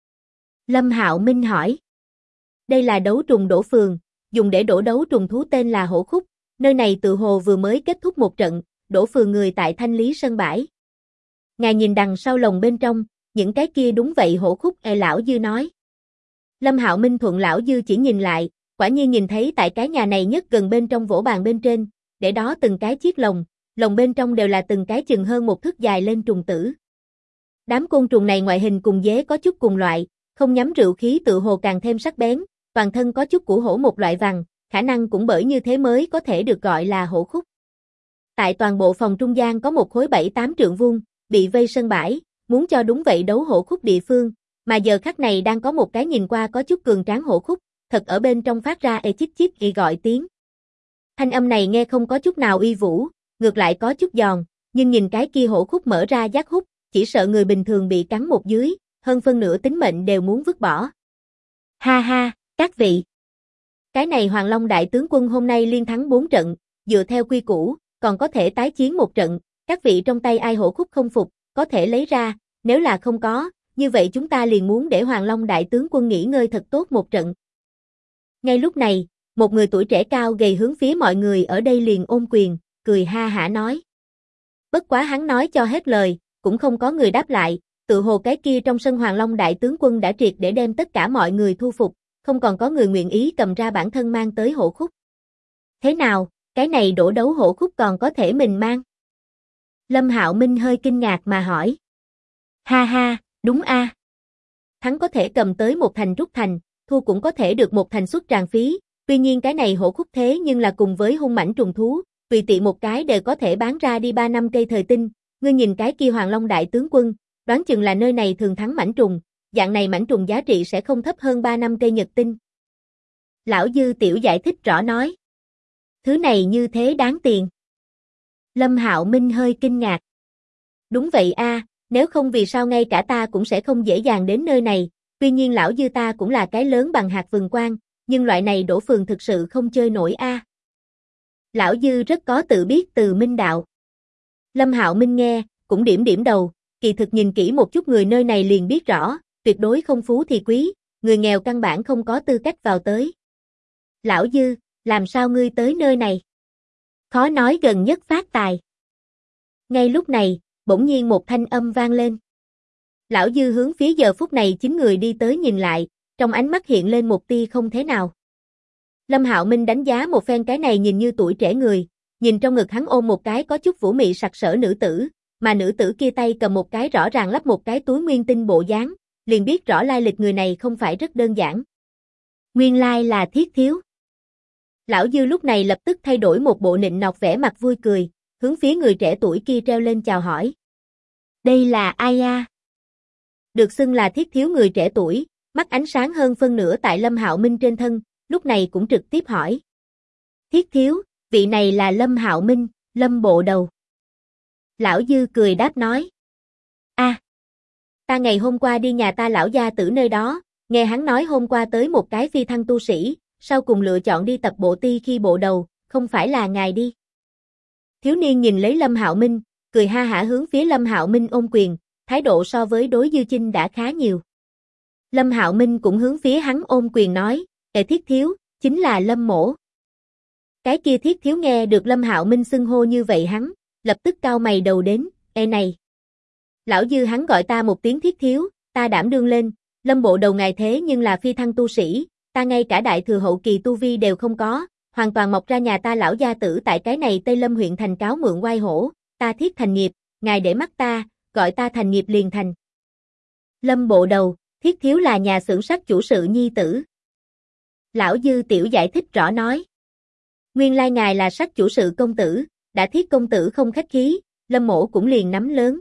Lâm Hạo Minh hỏi. Đây là đấu trùng đổ phường, dùng để đổ đấu trùng thú tên là hổ khúc, nơi này tự hồ vừa mới kết thúc một trận, đổ phường người tại thanh lý sân bãi. Ngài nhìn đằng sau lồng bên trong, những cái kia đúng vậy hổ khúc, lão Dư nói. Lâm Hạo Minh thuận lão Dư chỉ nhìn lại, quả nhiên nhìn thấy tại cái nhà này nhất gần bên trong vỗ bàn bên trên, để đó từng cái chiếc lồng, lồng bên trong đều là từng cái chừng hơn một thước dài lên trùng tử. Đám côn trùng này ngoại hình cùng dế có chút cùng loại, không nhắm rượu khí tự hồ càng thêm sắc bén, toàn thân có chút củ hổ một loại vằn, khả năng cũng bởi như thế mới có thể được gọi là hổ khúc. Tại toàn bộ phòng trung gian có một khối 7-8 trượng vuông, bị vây sân bãi, muốn cho đúng vậy đấu hổ khúc địa phương, mà giờ khắc này đang có một cái nhìn qua có chút cường tráng hổ khúc, thật ở bên trong phát ra chít chít gọi tiếng. Thanh âm này nghe không có chút nào uy vũ, ngược lại có chút giòn, nhưng nhìn cái kia hổ khúc mở ra giác hút, chỉ sợ người bình thường bị cắn một dưới, hơn phân nửa tính mệnh đều muốn vứt bỏ. Ha ha, các vị. Cái này Hoàng Long đại tướng quân hôm nay liên thắng 4 trận, dựa theo quy củ, còn có thể tái chiến một trận, các vị trong tay ai hổ khúc không phục, có thể lấy ra, nếu là không có, như vậy chúng ta liền muốn để Hoàng Long đại tướng quân nghỉ ngơi thật tốt một trận. Ngay lúc này, một người tuổi trẻ cao gầy hướng phía mọi người ở đây liền ôm quyền, cười ha hả nói. Bất quá hắn nói cho hết lời, cũng không có người đáp lại, tự hồ cái kia trong sân Hoàng Long đại tướng quân đã triệt để đem tất cả mọi người thu phục, không còn có người nguyện ý cầm ra bản thân mang tới hổ khúc. Thế nào, cái này đổ đấu hổ khúc còn có thể mình mang? Lâm Hạo Minh hơi kinh ngạc mà hỏi. Ha ha, đúng a. Thắng có thể cầm tới một thành rút thành, thua cũng có thể được một thành xuất tràng phí, tuy nhiên cái này hổ khúc thế nhưng là cùng với hung mãnh trùng thú, tùy tiện một cái đều có thể bán ra đi 3 năm cây thời tinh, ngươi nhìn cái kia Hoàng Long đại tướng quân, đoán chừng là nơi này thường thắng mãnh trùng, dạng này mãnh trùng giá trị sẽ không thấp hơn 3 năm cây nhật tinh. Lão Dư tiểu giải thích rõ nói. Thứ này như thế đáng tiền. Lâm Hạo Minh hơi kinh ngạc. Đúng vậy a, nếu không vì sao ngay cả ta cũng sẽ không dễ dàng đến nơi này, tuy nhiên lão Dư ta cũng là cái lớn bằng hạt vườn quan, nhưng loại này đổ phường thực sự không chơi nổi a. Lão Dư rất có tự biết từ minh đạo. Lâm Hạo Minh nghe, cũng điểm đầu, kỳ thực nhìn kỹ một chút người nơi này liền biết rõ, tuyệt đối không phú thì quý, người nghèo căn bản không có tư cách vào tới. Lão Dư, làm sao ngươi tới nơi này? Khó nói gần nhất phát tài. Ngay lúc này, bỗng nhiên một thanh âm vang lên. Lão Dư hướng phía giờ phút này 9 người đi tới nhìn lại, trong ánh mắt hiện lên một tia không thế nào. Lâm Hạo Minh đánh giá một phen cái này nhìn như tuổi trẻ người, nhìn trong ngực hắn ôm một cái có chút vũ mị sặc sỡ nữ tử, mà nữ tử kia tay cầm một cái rõ ràng lắp một cái túi nguyên tinh bộ dáng, liền biết rõ lai lịch người này không phải rất đơn giản. Nguyên lai là Thiết Thiếu. Lão Dư lúc này lập tức thay đổi một bộ nịnh nọt vẻ mặt vui cười, hướng phía người trẻ tuổi kia treo lên chào hỏi. Đây là ai a? Được xưng là Thiết Thiếu người trẻ tuổi, mắt ánh sáng hơn phân nửa tại Lâm Hạo Minh trên thân, lúc này cũng trực tiếp hỏi. Thiết Thiếu, vị này là Lâm Hạo Minh, Lâm bộ đầu. Lão Dư cười đáp nói. Ta ngày hôm qua đi nhà ta lão gia tử nơi đó, nghe hắn nói hôm qua tới một cái phi thăng tu sĩ, sau cùng lựa chọn đi tập bộ ti khi bộ đầu, không phải là ngài đi. Thiếu niên nhìn lấy Lâm Hạo Minh, cười ha hả hướng phía Lâm Hạo Minh ôm quyền, thái độ so với đối Dư Chinh đã khá nhiều. Lâm Hạo Minh cũng hướng phía hắn ôm quyền nói, Thiết Thiếu, chính là Lâm mỗ. Cái kia Thiết Thiếu nghe được Lâm Hạo Minh xưng hô như vậy hắn, lập tức cau mày đầu đến, này. Lão Dư hắn gọi ta một tiếng Thiết Thiếu, ta đảm đương lên, Lâm bộ đầu ngài thế nhưng là phi thăng tu sĩ, ta ngay cả đại thừa hậu kỳ tu vi đều không có, hoàn toàn mọc ra nhà ta lão gia tử tại cái này Tây Lâm huyện thành cáo mượn oai hổ, ta thiết thành nghiệp, ngài để mắt ta, gọi ta thành nghiệp liền thành. Lâm bộ đầu, Thiết Thiếu là nhà xưởng sắt chủ sự nhi tử. Lão Dư tiểu giải thích rõ nói. Nguyên lai ngài là Sắc chủ sự công tử, đã Thiết công tử không khách khí, Lâm mỗ cũng liền nắm lớn.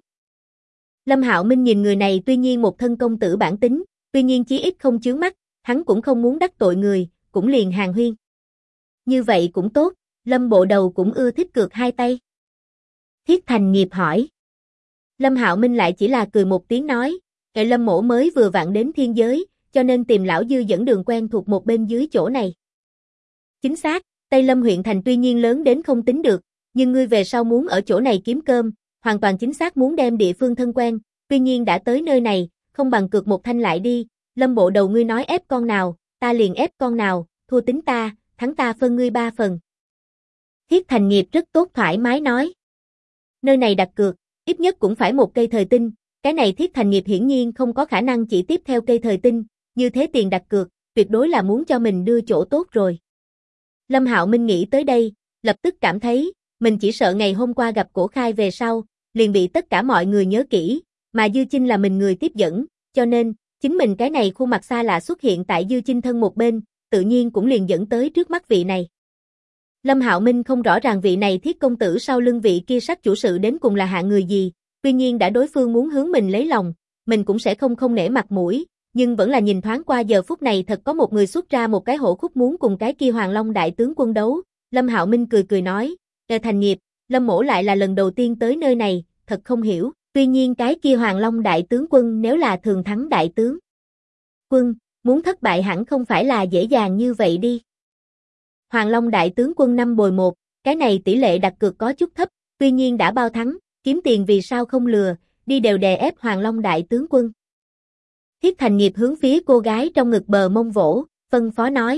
Lâm Hạo Minh nhìn người này tuy nhiên một thân công tử bản tính, tuy nhiên chí ít không chướng mắt, hắn cũng không muốn đắc tội người, cũng liền hàn huyên. Như vậy cũng tốt, Lâm bộ đầu cũng ưa thích cược hai tay. Thiết Thành Nghiệp hỏi. Lâm Hạo Minh lại chỉ là cười một tiếng nói, Lâm mỗ mới vừa vặn đến thiên giới, cho nên tìm lão Dư dẫn đường quen thuộc một bên dưới chỗ này. Chính xác, Tây Lâm huyện thành tuy nhiên lớn đến không tính được, nhưng ngươi về sau muốn ở chỗ này kiếm cơm, hoàn toàn chính xác muốn đem địa phương thân quen, tuy nhiên đã tới nơi này, không bằng cược một thanh lại đi, Lâm bộ đầu ngươi nói ép con nào, ta liền ép con nào, thua tính ta, thắng ta phân ngươi 3 phần. Thiết Thành Nghiệp rất tốt thoải mái nói. Nơi này đặt cược, ít nhất cũng phải một cây thời tinh, cái này Thiết Thành Nghiệp hiển nhiên không có khả năng chỉ tiếp theo cây thời tinh, như thế tiền đặt cược, tuyệt đối là muốn cho mình đưa chỗ tốt rồi. Lâm Hạo Minh nghĩ tới đây, lập tức cảm thấy, mình chỉ sợ ngày hôm qua gặp Cổ Khai về sau, liền bị tất cả mọi người nhớ kỹ, mà Dư Chinh là mình người tiếp dẫn, cho nên, chính mình cái này khuôn mặt xa lạ xuất hiện tại Dư Chinh thân một bên, tự nhiên cũng liền dẫn tới trước mắt vị này. Lâm Hạo Minh không rõ ràng vị này Thiết công tử sau lưng vị kia Sắc chủ sự đến cùng là hạng người gì, tuy nhiên đã đối phương muốn hướng mình lấy lòng, mình cũng sẽ không nể mặt mũi, nhưng vẫn là nhìn thoáng qua giờ phút này thật có một người xuất ra một cái hổ khúc muốn cùng cái kia Hoàng Long đại tướng quân đấu, Lâm Hạo Minh cười nói, Thành Nghiệp, Lâm mỗ lại là lần đầu tiên tới nơi này, thật không hiểu, tuy nhiên cái kia Hoàng Long đại tướng quân nếu là thường thắng đại tướng quân, muốn thất bại hẳn không phải là dễ dàng như vậy đi. Hoàng Long đại tướng quân 5-1, cái này tỷ lệ đặt cược có chút thấp, tuy nhiên đã bao thắng, kiếm tiền vì sao không lừa, đi đều đè ép Hoàng Long đại tướng quân. Thiết Thành Nghiệp hướng phía cô gái trong ngực bờ mông vỗ, phân phó nói.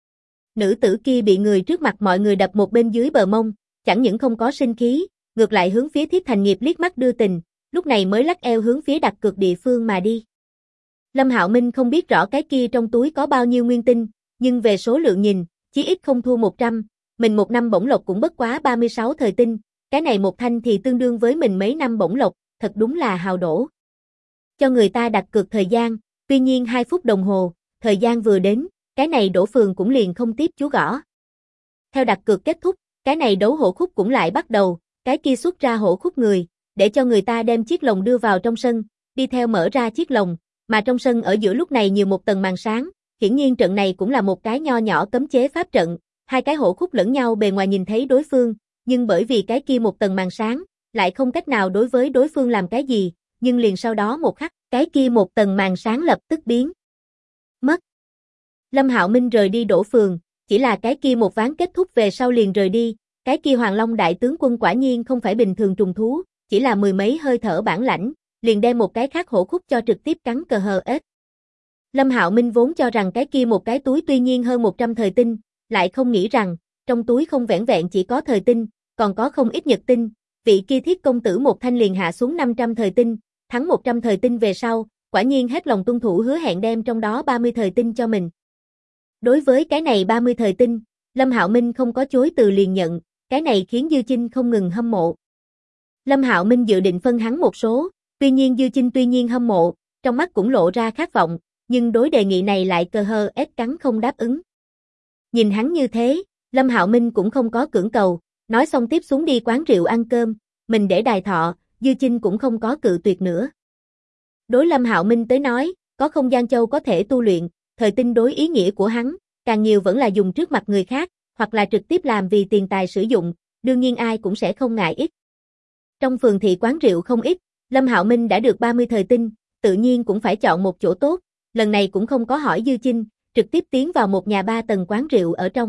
Nữ tử kia bị người trước mặt mọi người đập một bên dưới bờ mông, chẳng những không có sinh khí, ngược lại hướng phía Thiết Thành Nghiệp liếc mắt đưa tình, lúc này mới lắc eo hướng phía đặt cược địa phương mà đi. Lâm Hạo Minh không biết rõ cái kia trong túi có bao nhiêu nguyên tinh, nhưng về số lượng nhìn, chí ít không thua 100, mình một năm bổng lộc cũng bất quá 36 thời tinh, cái này một thanh thì tương đương với mình mấy năm bổng lộc, thật đúng là hào đổ. Cho người ta đặt cược thời gian, tuy nhiên 2 phút đồng hồ, thời gian vừa đến, cái này Đỗ Phường cũng liền không tiếp chú gõ. Theo đặt cược kết thúc, cái này đấu hổ khúc cũng lại bắt đầu, cái kia xuất ra hổ khúc người, để cho người ta đem chiếc lồng đưa vào trong sân, đi theo mở ra chiếc lồng, mà trong sân ở giữa lúc này nhiều một tầng màn sáng, hiển nhiên trận này cũng là một cái nho nhỏ cấm chế pháp trận, hai cái hổ khúc lẫn nhau bề ngoài nhìn thấy đối phương, nhưng bởi vì cái kia một tầng màn sáng, lại không cách nào đối với đối phương làm cái gì, nhưng liền sau đó một khắc, cái kia một tầng màn sáng lập tức biến mất. Lâm Hạo Minh rời đi Đỗ Phường, chỉ là cái kia một ván kết thúc về sau liền rời đi, cái kia Hoàng Long đại tướng quân quả nhiên không phải bình thường trùng thú, chỉ là mười mấy hơi thở bản lãnh, liền đem một cái khác hổ khúc cho trực tiếp cắn cờ hờ ếch. Lâm Hạo Minh vốn cho rằng cái kia một cái túi tuy nhiên hơn 100 thời tinh, lại không nghĩ rằng, trong túi không vẻn vẹn chỉ có thời tinh, còn có không ít nhật tinh, vị kia Thiết công tử một thanh liền hạ xuống 500 thời tinh, thắng 100 thời tinh về sau, quả nhiên hết lòng tuân thủ hứa hẹn đem trong đó 30 thời tinh cho mình. Đối với cái này 30 thời tinh, Lâm Hạo Minh không có chối từ liền nhận, cái này khiến Dư Chinh không ngừng hâm mộ. Lâm Hạo Minh dự định phân hắn một số, tuy nhiên Dư Chinh tuy nhiên hâm mộ, trong mắt cũng lộ ra khát vọng, nhưng đối đề nghị này lại cờ hờ ếch cắn không đáp ứng. Nhìn hắn như thế, Lâm Hạo Minh cũng không có cưỡng cầu, nói xong tiếp xuống đi quán rượu ăn cơm, mình để đài thọ, Dư Chinh cũng không có cự tuyệt nữa. Đối Lâm Hạo Minh tới nói, có không gian châu có thể tu luyện, thời tinh đối ý nghĩa của hắn, càng nhiều vẫn là dùng trước mặt người khác, hoặc là trực tiếp làm vì tiền tài sử dụng, đương nhiên ai cũng sẽ không ngại ít. Trong phường thị quán rượu không ít, Lâm Hạo Minh đã được 30 thời tinh, tự nhiên cũng phải chọn một chỗ tốt, lần này cũng không có hỏi Dư Chinh, trực tiếp tiến vào một nhà 3 tầng quán rượu ở trong.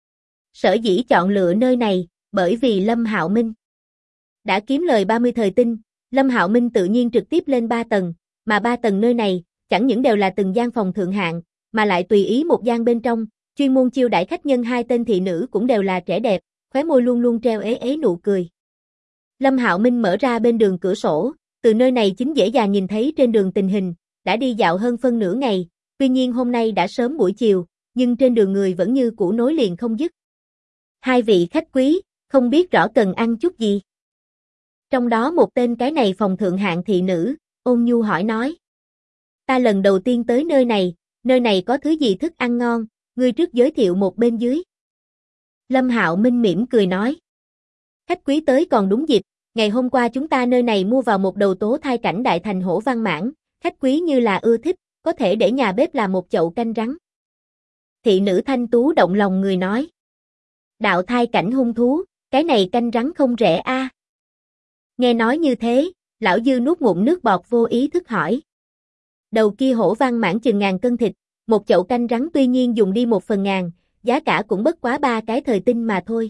Sở dĩ chọn lựa nơi này, bởi vì Lâm Hạo Minh đã kiếm lời 30 thời tinh, Lâm Hạo Minh tự nhiên trực tiếp lên 3 tầng, mà 3 tầng nơi này, chẳng những đều là từng gian phòng thượng hạng, mà lại tùy ý một gian bên trong, chuyên môn chiêu đãi khách nhân 2 tên thị nữ cũng đều là trẻ đẹp, khóe môi luôn luôn treo ế nụ cười. Lâm Hạo Minh mở ra bên đường cửa sổ, từ nơi này chính dễ dàng nhìn thấy trên đường tình hình, đã đi dạo hơn phân nửa ngày, tuy nhiên hôm nay đã sớm buổi chiều, nhưng trên đường người vẫn như cũ nối liền không dứt. Hai vị khách quý, không biết rõ cần ăn chút gì. Trong đó một tên cái này phòng thượng hạng thị nữ, ôn nhu hỏi nói. Ta lần đầu tiên tới nơi này có thứ gì thức ăn ngon, ngươi trước giới thiệu một bên dưới. Lâm Hạo Minh mỉm cười nói. Khách quý tới còn đúng dịp, ngày hôm qua chúng ta nơi này mua vào một đầu tố thai cảnh đại thành hổ văn mãng, khách quý như là ưa thích, có thể để nhà bếp làm một chậu canh rắn. Thị nữ thanh tú động lòng người nói. Đạo thai cảnh hung thú, cái này canh rắn không rẻ a. Nghe nói như thế, lão Dư nuốt ngụm nước bọt vô ý thức hỏi. Đầu kia hổ văn mãng chừng 1000 cân thịt, một chậu canh rắn tuy nhiên dùng đi 1/1000, giá cả cũng bất quá 3 cái thời tinh mà thôi.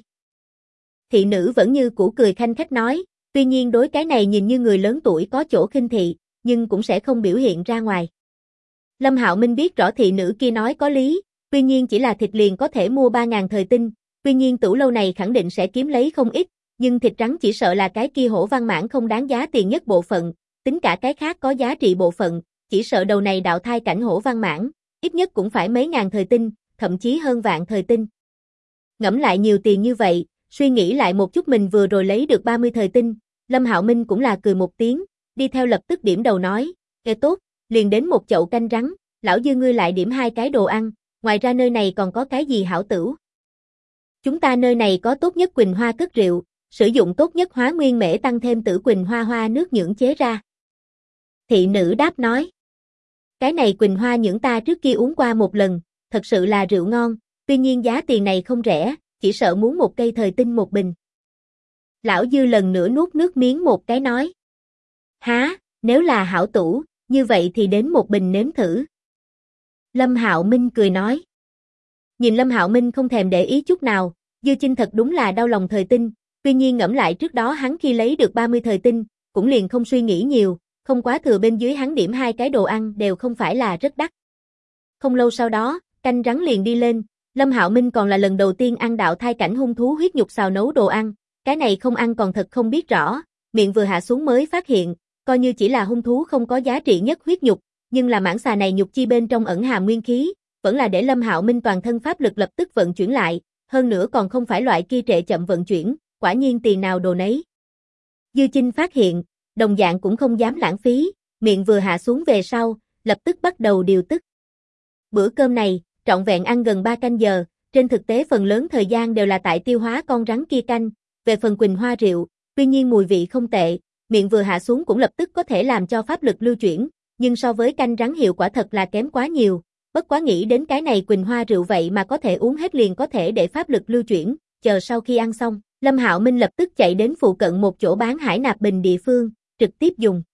Thị nữ vẫn như cũ cười khanh khách nói, tuy nhiên đối cái này nhìn như người lớn tuổi có chỗ khinh thị, nhưng cũng sẽ không biểu hiện ra ngoài. Lâm Hạo Minh biết rõ thị nữ kia nói có lý, tuy nhiên chỉ là thịt liền có thể mua 3000 thời tinh, tuy nhiên tửu lâu này khẳng định sẽ kiếm lấy không ít, nhưng thịt rắn chỉ sợ là cái kia hổ văn mãng không đáng giá tiền nhất bộ phận, tính cả cái khác có giá trị bộ phận, chỉ sợ đầu này đạo thai cảnh hổ văn mãng, ít nhất cũng phải mấy ngàn thời tinh, thậm chí hơn vạn thời tinh. Ngẫm lại nhiều tiền như vậy, suy nghĩ lại một chút mình vừa rồi lấy được 30 thời tinh, Lâm Hạo Minh cũng là cười một tiếng, đi theo lập tức điểm đầu nói, "Ê tốt, liền đến một chậu canh rắn, lão Dư ngươi lại điểm 2 cái đồ ăn, ngoài ra nơi này còn có cái gì hảo tửu?" Chúng ta nơi này có tốt nhất Quỳnh Hoa cất rượu, sử dụng tốt nhất hóa nguyên mễ tăng thêm tử Quỳnh Hoa hoa nước nhưỡng chế ra. Thị nữ đáp nói. Cái này Quỳnh Hoa nhưỡng ta trước kia uống qua một lần, thật sự là rượu ngon, tuy nhiên giá tiền này không rẻ, chỉ sợ muốn một cây thời tinh một bình. Lão Dư lần nữa nuốt nước miếng một cái nói. Há, nếu là hảo tủ, như vậy thì đến một bình nếm thử. Lâm Hạo Minh cười nói. Nhìn Lâm Hạo Minh không thèm để ý chút nào, Dư Chinh thật đúng là đau lòng thời tinh, tuy nhiên ngẫm lại trước đó hắn khi lấy được 30 thời tinh, cũng liền không suy nghĩ nhiều, không quá thừa bên dưới hắn điểm 2 cái đồ ăn đều không phải là rất đắt. Không lâu sau đó, canh rắn liền đi lên, Lâm Hạo Minh còn là lần đầu tiên ăn đạo thai cảnh hung thú huyết nhục xào nấu đồ ăn, cái này không ăn còn thật không biết rõ, miệng vừa hạ xuống mới phát hiện, coi như chỉ là hung thú không có giá trị nhất huyết nhục, nhưng là mãng xà này nhục chi bên trong ẩn hàm nguyên khí, vẫn là để Lâm Hạo Minh toàn thân pháp lực lập tức vận chuyển lại, hơn nữa còn không phải loại kia trệ chậm vận chuyển, quả nhiên tiền nào đồ nấy. Dư Chinh phát hiện, đồng dạng cũng không dám lãng phí, miệng vừa hạ xuống về sau, lập tức bắt đầu điều tức. Bữa cơm này, trọn vẹn ăn gần 3 canh giờ, trên thực tế phần lớn thời gian đều là tại tiêu hóa con rắn kia canh, về phần Quỳnh Hoa rượu, tuy nhiên mùi vị không tệ, miệng vừa hạ xuống cũng lập tức có thể làm cho pháp lực lưu chuyển, nhưng so với canh rắn hiệu quả thật là kém quá nhiều, bất quá nghĩ đến cái này Quỳnh Hoa rượu vậy mà có thể uống hết liền có thể để pháp lực lưu chuyển, chờ sau khi ăn xong, Lâm Hạo Minh lập tức chạy đến phụ cận một chỗ bán hải nạp bình địa phương, trực tiếp dùng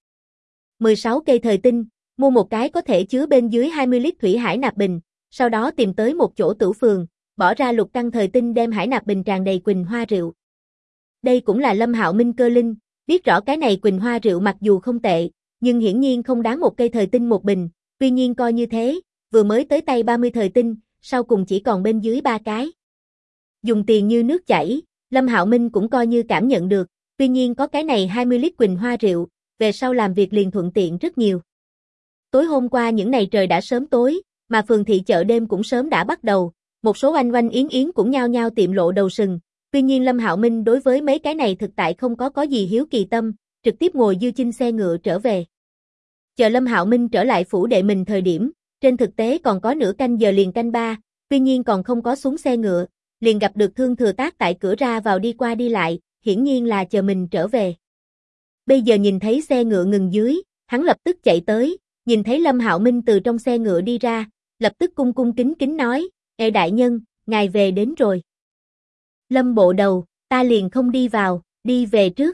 16 cây thời tinh, mua một cái có thể chứa bên dưới 20 lít thủy hải nạp bình, sau đó tìm tới một chỗ tửu phường, bỏ ra lục căn thời tinh đem hải nạp bình tràn đầy Quỳnh Hoa rượu. Đây cũng là Lâm Hạo Minh cơ linh, biết rõ cái này Quỳnh Hoa rượu mặc dù không tệ, nhưng hiển nhiên không đáng một cây thời tinh một bình, tuy nhiên coi như thế, vừa mới tới tay 30 thời tinh, sau cùng chỉ còn bên dưới 3 cái. Dùng tiền như nước chảy, Lâm Hạo Minh cũng coi như cảm nhận được, tuy nhiên có cái này 20 lít Quỳnh Hoa rượu, về sau làm việc liền thuận tiện rất nhiều. Tối hôm qua những ngày trời đã sớm tối, mà phường thị chợ đêm cũng sớm đã bắt đầu, một số oanh oanh yến yến cũng nhao nhao tiệm lộ đầu sừng, tuy nhiên Lâm Hạo Minh đối với mấy cái này thực tại không có gì hiếu kỳ tâm, trực tiếp ngồi Dư Chinh xe ngựa trở về. Chờ Lâm Hạo Minh trở lại phủ đệ mình thời điểm, trên thực tế còn có nửa canh giờ liền canh 3, tuy nhiên còn không có xuống xe ngựa, liền gặp được Thương Thừa Tác tại cửa ra vào đi qua đi lại, hiển nhiên là chờ mình trở về. Bây giờ nhìn thấy xe ngựa ngừng dưới, hắn lập tức chạy tới, nhìn thấy Lâm Hạo Minh từ trong xe ngựa đi ra, lập tức cung cung kính kính nói, "Ê đại nhân, ngài về đến rồi." Lâm bộ đầu, ta liền không đi vào, đi về trước.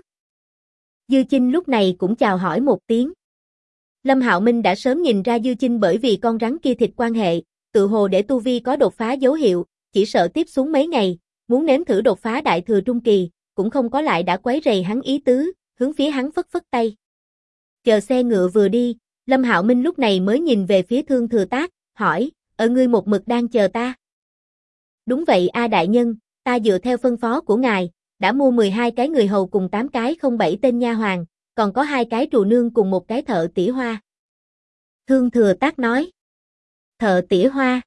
Dư Chinh lúc này cũng chào hỏi một tiếng. Lâm Hạo Minh đã sớm nhìn ra Dư Chinh bởi vì con rắn kia thịt quan hệ, tự hồ để tu vi có đột phá dấu hiệu, chỉ sợ tiếp xuống mấy ngày, muốn nếm thử đột phá đại thừa trung kỳ, cũng không có lại đã quấy rầy hắn ý tứ, hướng phía hắn phất phất tay. Chờ xe ngựa vừa đi, Lâm Hạo Minh lúc này mới nhìn về phía Thương Thừa Tác, hỏi, "Ở ngươi một mực đang chờ ta?" "Đúng vậy a đại nhân, ta dựa theo phân phó của ngài, đã mua 12 cái người hầu cùng 8 cái không 7 tên nha hoàn, còn có 2 cái trù nương cùng một cái thợ tỉa hoa." Thương Thừa Tác nói. Thợ tỉa hoa?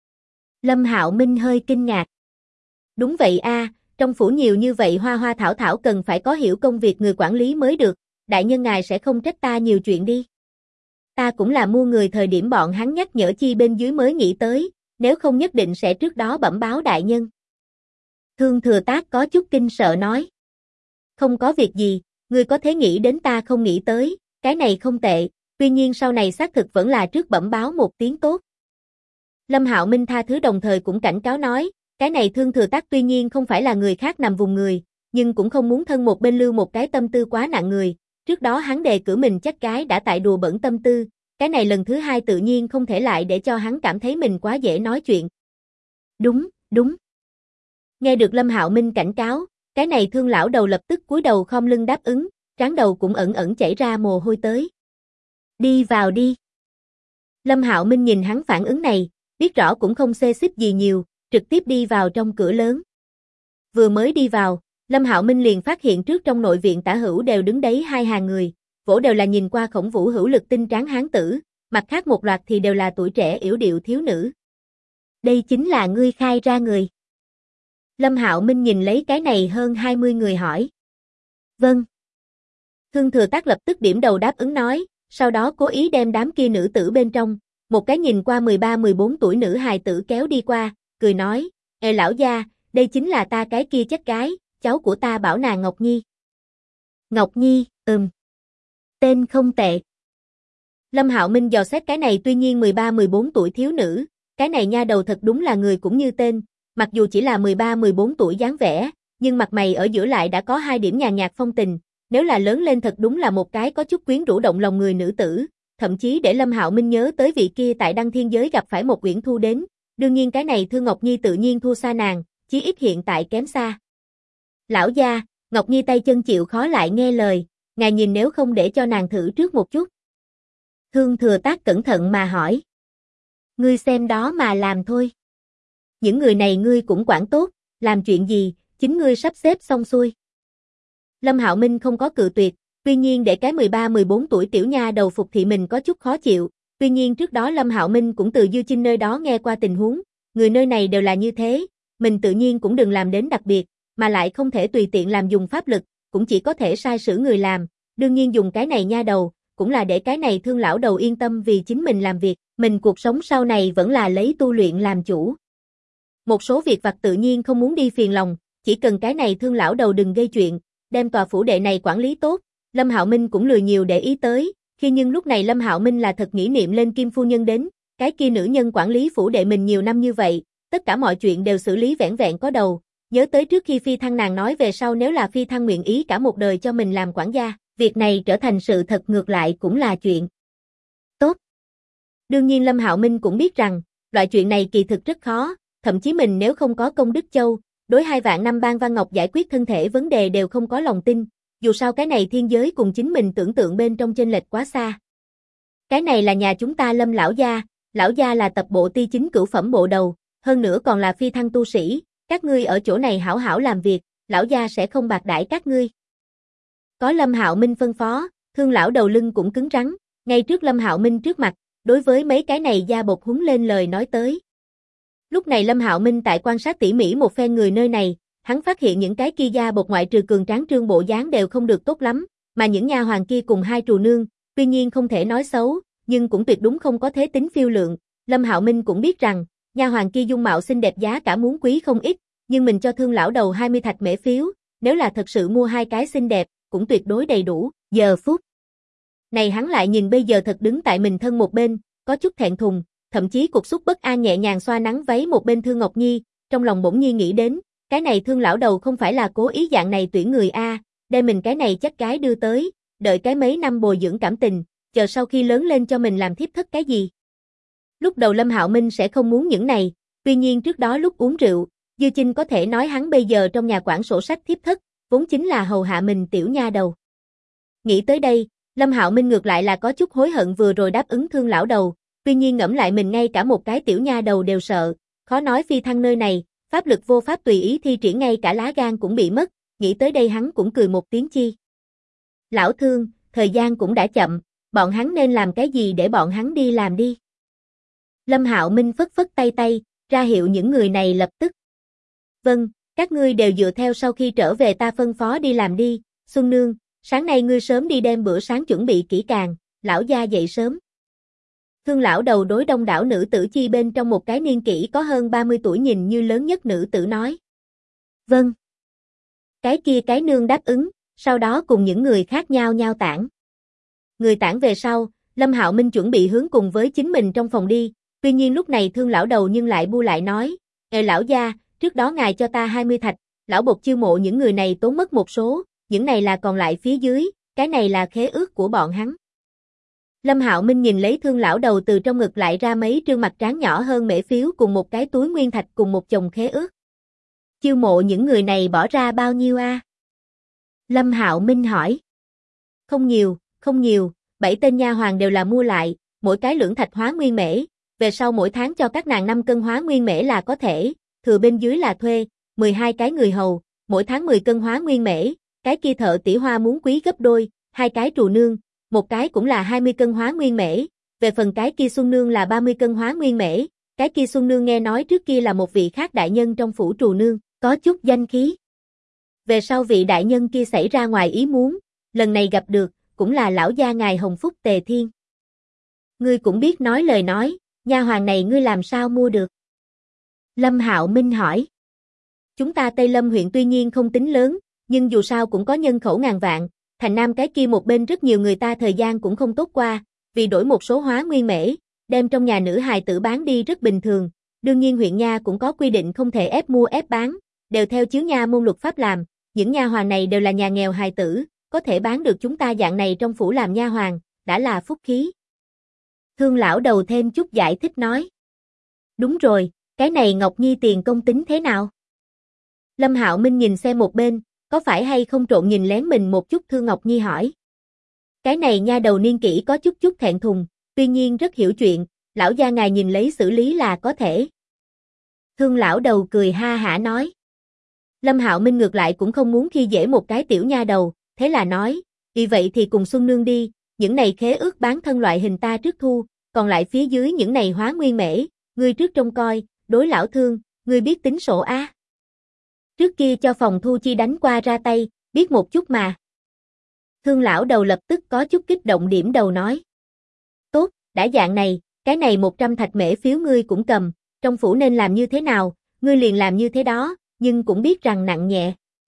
Lâm Hạo Minh hơi kinh ngạc. Đúng vậy a, trong phủ nhiều như vậy hoa hoa thảo thảo cần phải có hiểu công việc người quản lý mới được, đại nhân ngài sẽ không trách ta nhiều chuyện đi. Ta cũng là mua người thời điểm bọn hắn nhắc nhở chi bên dưới mới nghĩ tới, nếu không nhất định sẽ trước đó bẩm báo đại nhân. Thương Thừa Tác có chút kinh sợ nói. Không có việc gì, ngươi có thể nghĩ đến ta không nghĩ tới, cái này không tệ, tuy nhiên sau này xác thực vẫn là trước bẩm báo một tiếng tốt. Lâm Hạo Minh tha thứ đồng thời cũng cảnh cáo nói, cái này Thương Thừa Tác tuy nhiên không phải là người khác nằm vùng người, nhưng cũng không muốn thân một bên lưu một cái tâm tư quá nặng người, trước đó hắn đề cử mình chắc gái đã tại đùa bẩn tâm tư, cái này lần thứ hai tự nhiên không thể lại để cho hắn cảm thấy mình quá dễ nói chuyện. Đúng, đúng. Nghe được Lâm Hạo Minh cảnh cáo, cái này Thương lão đầu lập tức cúi đầu khom lưng đáp ứng, trán đầu cũng ẩn ẩn chảy ra mồ hôi tới. Đi vào đi. Lâm Hạo Minh nhìn hắn phản ứng này, biết rõ cũng không xê xích gì nhiều, trực tiếp đi vào trong cửa lớn. Vừa mới đi vào, Lâm Hạo Minh liền phát hiện trước trong nội viện tả hữu đều đứng đấy hai hàng người, vỗ đều là nhìn qua Khổng Vũ hữu lực tinh tráng hán tử, mặt khác một loạt thì đều là tuổi trẻ yểu điệu thiếu nữ. Đây chính là ngươi khai ra người. Lâm Hạo Minh nhìn lấy cái này hơn 20 người hỏi. Vâng. Thương Thừa Tác lập tức điểm đầu đáp ứng nói, sau đó cố ý đem đám kia nữ tử bên trong, một cái nhìn qua 13-14 tuổi nữ hài tử kéo đi qua, cười nói, Ê lão gia, đây chính là ta cái kia chắc gái, cháu của ta bảo nàng Ngọc Nhi. Ngọc Nhi, tên không tệ. Lâm Hạo Minh dò xét cái này tuy nhiên 13-14 tuổi thiếu nữ, cái này nha đầu thật đúng là người cũng như tên, mặc dù chỉ là 13-14 tuổi dáng vẻ, nhưng mặt mày ở giữa lại đã có hai điểm nhàn nhạt phong tình, nếu là lớn lên thật đúng là một cái có chút quyến rũ động lòng người nữ tử, thậm chí để Lâm Hạo Minh nhớ tới vị kia tại Đăng Thiên Giới gặp phải một Uyển Thu đến, đương nhiên cái này Thương Ngọc Nhi tự nhiên thua xa nàng, chí ít hiện tại kém xa. Lão gia, Ngọc Nhi tay chân chịu khó lại nghe lời, ngài nhìn nếu không để cho nàng thử trước một chút. Thương Thừa Tác cẩn thận mà hỏi. Ngươi xem đó mà làm thôi. Những người này ngươi cũng quản tốt, làm chuyện gì, chính ngươi sắp xếp xong xuôi. Lâm Hạo Minh không có cự tuyệt, tuy nhiên để cái 13-14 tuổi tiểu nha đầu phục thị mình có chút khó chịu, tuy nhiên trước đó Lâm Hạo Minh cũng từ Dư Chinh nơi đó nghe qua tình huống, người nơi này đều là như thế, mình tự nhiên cũng đừng làm đến đặc biệt, mà lại không thể tùy tiện làm dùng pháp lực, cũng chỉ có thể sai sử người làm, đương nhiên dùng cái này nha đầu, cũng là để cái này Thương lão đầu yên tâm vì chính mình làm việc, mình cuộc sống sau này vẫn là lấy tu luyện làm chủ. Một số việc vặt tự nhiên không muốn đi phiền lòng, chỉ cần cái này Thương lão đầu đừng gây chuyện, đem tòa phủ đệ này quản lý tốt, Lâm Hạo Minh cũng lười nhiều để ý tới, khi nhưng lúc này Lâm Hạo Minh là thật nghĩ niệm lên Kim phu nhân đến, cái kia nữ nhân quản lý phủ đệ mình nhiều năm như vậy, tất cả mọi chuyện đều xử lý vẻn vẹn có đầu, nhớ tới trước khi Phi Thăng nàng nói về sau nếu là Phi Thăng nguyện ý cả một đời cho mình làm quản gia, việc này trở thành sự thật ngược lại cũng là chuyện tốt. Đương nhiên Lâm Hạo Minh cũng biết rằng, loại chuyện này kỳ thực rất khó, thậm chí mình nếu không có công đức châu, đối 2 vạn năm ban Văn Ngọc giải quyết thân thể vấn đề đều không có lòng tin, dù sao cái này thiên giới cùng chính mình tưởng tượng bên trong chênh lệch quá xa. Cái này là nhà chúng ta Lâm lão gia là tập bộ ti chính cửu phẩm bộ đầu, hơn nữa còn là phi thăng tu sĩ, các ngươi ở chỗ này hảo hảo làm việc, lão gia sẽ không bạc đãi các ngươi. Có Lâm Hạo Minh phân phó, Thương lão đầu lưng cũng cứng rắn, ngay trước Lâm Hạo Minh trước mặt, đối với mấy cái này gia bột húng lên lời nói tới. Lúc này Lâm Hạo Minh tại quan sát tỉ mỉ một phen người nơi này, hắn phát hiện những cái kia gia bột ngoại trừ cường tráng trương bộ dáng đều không được tốt lắm, mà những nha hoàng kia cùng hai trù nương, tuy nhiên không thể nói xấu, nhưng cũng tuyệt đúng không có thế tính phiêu lượng. Lâm Hạo Minh cũng biết rằng, nha hoàng kia dung mạo xinh đẹp giá cả muốn quý không ít, nhưng mình cho Thương lão đầu 20 thạch mễ phiếu, nếu là thật sự mua hai cái xinh đẹp, cũng tuyệt đối đầy đủ. Giờ phút này hắn lại nhìn bây giờ thật đứng tại mình thân một bên, có chút thẹn thùng, thậm chí cục xúc bất an nhẹ nhàng xoa nắng váy một bên Thương Ngọc Nhi, trong lòng bỗng nhiên nghĩ đến, cái này Thương lão đầu không phải là cố ý dạng này tuyển người a, đem mình cái này chắc gái đưa tới, đợi cái mấy năm bồi dưỡng cảm tình, chờ sau khi lớn lên cho mình làm thiếp thất cái gì. Lúc đầu Lâm Hạo Minh sẽ không muốn những này, tuy nhiên trước đó lúc uống rượu, Dư Chinh có thể nói hắn bây giờ trong nhà quản sổ sách thiếp thất, vốn chính là hầu hạ mình tiểu nha đầu. Nghĩ tới đây, Lâm Hạo Minh ngược lại là có chút hối hận vừa rồi đáp ứng Thương lão đầu, tuy nhiên ngẫm lại mình ngay cả một cái tiểu nha đầu đều sợ, khó nói phi thăng nơi này, pháp lực vô pháp tùy ý thi triển ngay cả lá gan cũng bị mất, nghĩ tới đây hắn cũng cười một tiếng chi. Lão Thương, thời gian cũng đã chậm, bọn hắn nên làm cái gì để bọn hắn đi làm đi. Lâm Hạo Minh phất phất tay tay, ra hiệu những người này lập tức. Vâng, các ngươi đều dựa theo sau khi trở về ta phân phó đi làm đi, Xuân Nương, sáng nay ngươi sớm đi đem bữa sáng chuẩn bị kỹ càng, lão gia dậy sớm. Thương lão đầu đối đông đảo nữ tử chi bên trong một cái niên kỷ có hơn 30 tuổi nhìn như lớn nhất nữ tử nói. Vâng. Cái kia cái nương đáp ứng, sau đó cùng những người khác nhao nhao tản. Người tản về sau, Lâm Hạo Minh chuẩn bị hướng cùng với chính mình trong phòng đi, tuy nhiên lúc này Thương lão đầu nhưng lại bu lại nói, lão gia, trước đó ngài cho ta 20 thạch, lão bột chiêu mộ những người này tốn mất một số, những này là còn lại phía dưới, cái này là khế ước của bọn hắn. Lâm Hạo Minh nhìn lấy Thương lão đầu từ trong ngực lại ra mấy trương mặt trán nhỏ hơn mễ phiếu cùng một cái túi nguyên thạch cùng một chồng khế ước. Chiêu mộ những người này bỏ ra bao nhiêu a? Lâm Hạo Minh hỏi. Không nhiều, 7 tên nha hoàn đều là mua lại, mỗi cái lưỡng thạch hóa nguyên mễ, về sau mỗi tháng cho các nàng 5 cân hóa nguyên mễ là có thể, thừa bên dưới là thuê, 12 cái người hầu, mỗi tháng 10 cân hóa nguyên mễ, cái kia thợ tỉ hoa muốn quý gấp đôi, 2 cái trù nương, một cái cũng là 20 cân hóa nguyên mễ, về phần cái kia Xuân nương là 30 cân hóa nguyên mễ, cái kia Xuân nương nghe nói trước kia là một vị khác đại nhân trong phủ trù nương, có chút danh khí. Về sau vị đại nhân kia xảy ra ngoài ý muốn, lần này gặp được, cũng là lão gia ngài Hồng Phúc Tề Thiên. Ngươi cũng biết nói lời nói, nha hoàn này ngươi làm sao mua được? Lâm Hạo Minh hỏi. Chúng ta Tây Lâm huyện tuy nhiên không tính lớn, nhưng dù sao cũng có nhân khẩu ngàn vạn, thành Nam cái kia một bên rất nhiều người ta thời gian cũng không tốt qua, vì đổi một số hóa nguyên mễ, đem trong nhà nữ hài tử bán đi rất bình thường, đương nhiên huyện nha cũng có quy định không thể ép mua ép bán, đều theo chiếu nha môn luật pháp làm, những nha hoàn này đều là nhà nghèo hài tử, có thể bán được chúng ta dạng này trong phủ làm nha hoàn, đã là phúc khí. Thương lão đầu thêm chút giải thích nói. Đúng rồi, cái này Ngọc Nhi tiền công tính thế nào? Lâm Hạo Minh nhìn xem một bên, có phải hay không trộn nhìn lén mình một chút Thương Ngọc Nhi hỏi. Cái này nha đầu niên kỷ có chút thẹn thùng, tuy nhiên rất hiểu chuyện, lão gia ngài nhìn lấy xử lý là có thể. Thương lão đầu cười ha hả nói. Lâm Hạo Minh ngược lại cũng không muốn khi dễ một cái tiểu nha đầu, thế là nói, vì vậy thì cùng Xuân Nương đi, những này khế ước bán thân loại hình ta trước thu, còn lại phía dưới những này hóa nguyên mễ, ngươi trước trông coi, đối lão Thương, ngươi biết tính sổ á. Trước kia cho phòng thu chi đánh qua ra tay, biết một chút mà. Thương lão đầu lập tức có chút kích động điểm đầu nói. Tốt, đã dạng này, cái này 100 thạch mễ phiếu ngươi cũng cầm, trong phủ nên làm như thế nào, ngươi liền làm như thế đó, nhưng cũng biết rằng nặng nhẹ.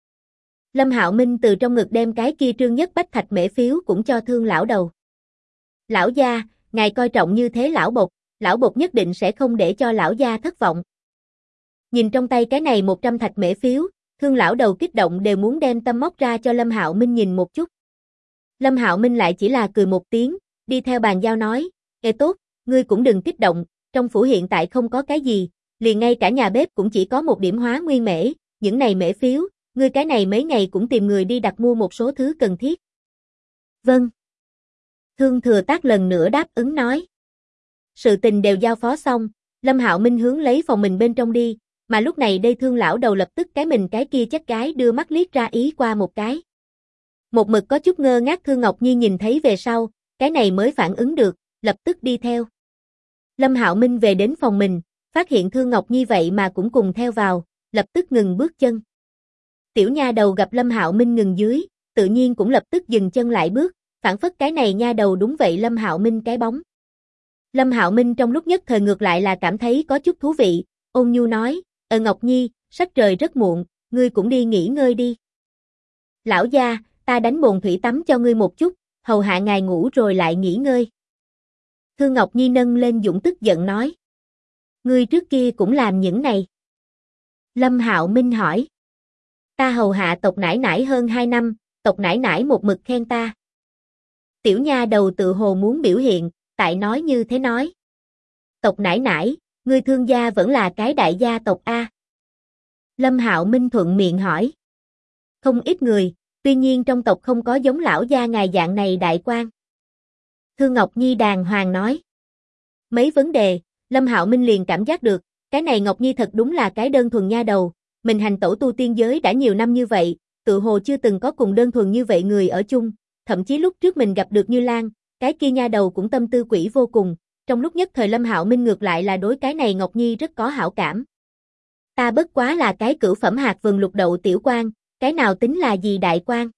Lâm Hạo Minh từ trong ngực đem cái kia trương nhất bách thạch mễ phiếu cũng cho Thương lão đầu. Lão gia, ngài coi trọng như thế lão bột nhất định sẽ không để cho lão gia thất vọng. Nhìn trong tay cái này 100 thạch mễ phiếu, Thương lão đầu kích động đều muốn đem tâm móc ra cho Lâm Hạo Minh nhìn một chút. Lâm Hạo Minh lại chỉ là cười một tiếng, đi theo bàn giao nói, tốt, ngươi cũng đừng kích động, trong phủ hiện tại không có cái gì, liền ngay cả nhà bếp cũng chỉ có một điểm hóa nguyên mễ, những này mễ phiếu, ngươi cái này mấy ngày cũng tìm người đi đặt mua một số thứ cần thiết. Vâng. Thương Thừa Tác lần nữa đáp ứng nói. Sự tình đều giao phó xong, Lâm Hạo Minh hướng lấy phòng mình bên trong đi, mà lúc này đây Thương lão đầu lập tức cái mình cái kia chắc gái đưa mắt liếc ra ý qua một cái. Một mực có chút ngơ ngác Thương Ngọc Nhi nhìn thấy về sau, cái này mới phản ứng được, lập tức đi theo. Lâm Hạo Minh về đến phòng mình, phát hiện Thương Ngọc Nhi vậy mà cũng cùng theo vào, lập tức ngừng bước chân. Tiểu nha đầu gặp Lâm Hạo Minh ngừng dưới, tự nhiên cũng lập tức dừng chân lại bước, phản phất cái này nha đầu đúng vậy Lâm Hạo Minh cái bóng. Lâm Hạo Minh trong lúc nhất thời ngược lại là cảm thấy có chút thú vị, ôn nhu nói, Ngọc Nhi, sắc trời rất muộn, ngươi cũng đi nghỉ ngơi đi. Lão gia, ta đánh bồn thủy tắm cho ngươi một chút, hầu hạ ngài ngủ rồi lại nghỉ ngơi. Thương Ngọc Nhi nâng lên dũng tức giận nói. Ngươi trước kia cũng làm những này. Lâm Hạo Minh hỏi. Ta hầu hạ tộc nải nải hơn 2 năm, tộc nải nải một mực khen ta. Tiểu nha đầu tự hồ muốn biểu hiện, tại nói như thế nói. Tộc nải nải, ngươi Thương gia vẫn là cái đại gia tộc A. Lâm Hạo Minh thuận miệng hỏi. Không ít người, tuy nhiên trong tộc không có giống lão gia ngài dạng này đại quan. Thương Ngọc Nhi đàng hoàng nói. Mấy vấn đề, Lâm Hạo Minh liền cảm giác được, cái này Ngọc Nhi thật đúng là cái đơn thuần nha đầu, mình hành tẩu tu tiên giới đã nhiều năm như vậy, tự hồ chưa từng có cùng đơn thuần như vậy người ở chung, thậm chí lúc trước mình gặp được Như Lan, cái kia nha đầu cũng tâm tư quỷ vô cùng, trong lúc nhất thời Lâm Hạo Minh ngược lại là đối cái này Ngọc Nhi rất có hảo cảm. Ta bất quá là cái cửu phẩm hạt vườn lục đậu tiểu quan, cái nào tính là gì đại quan?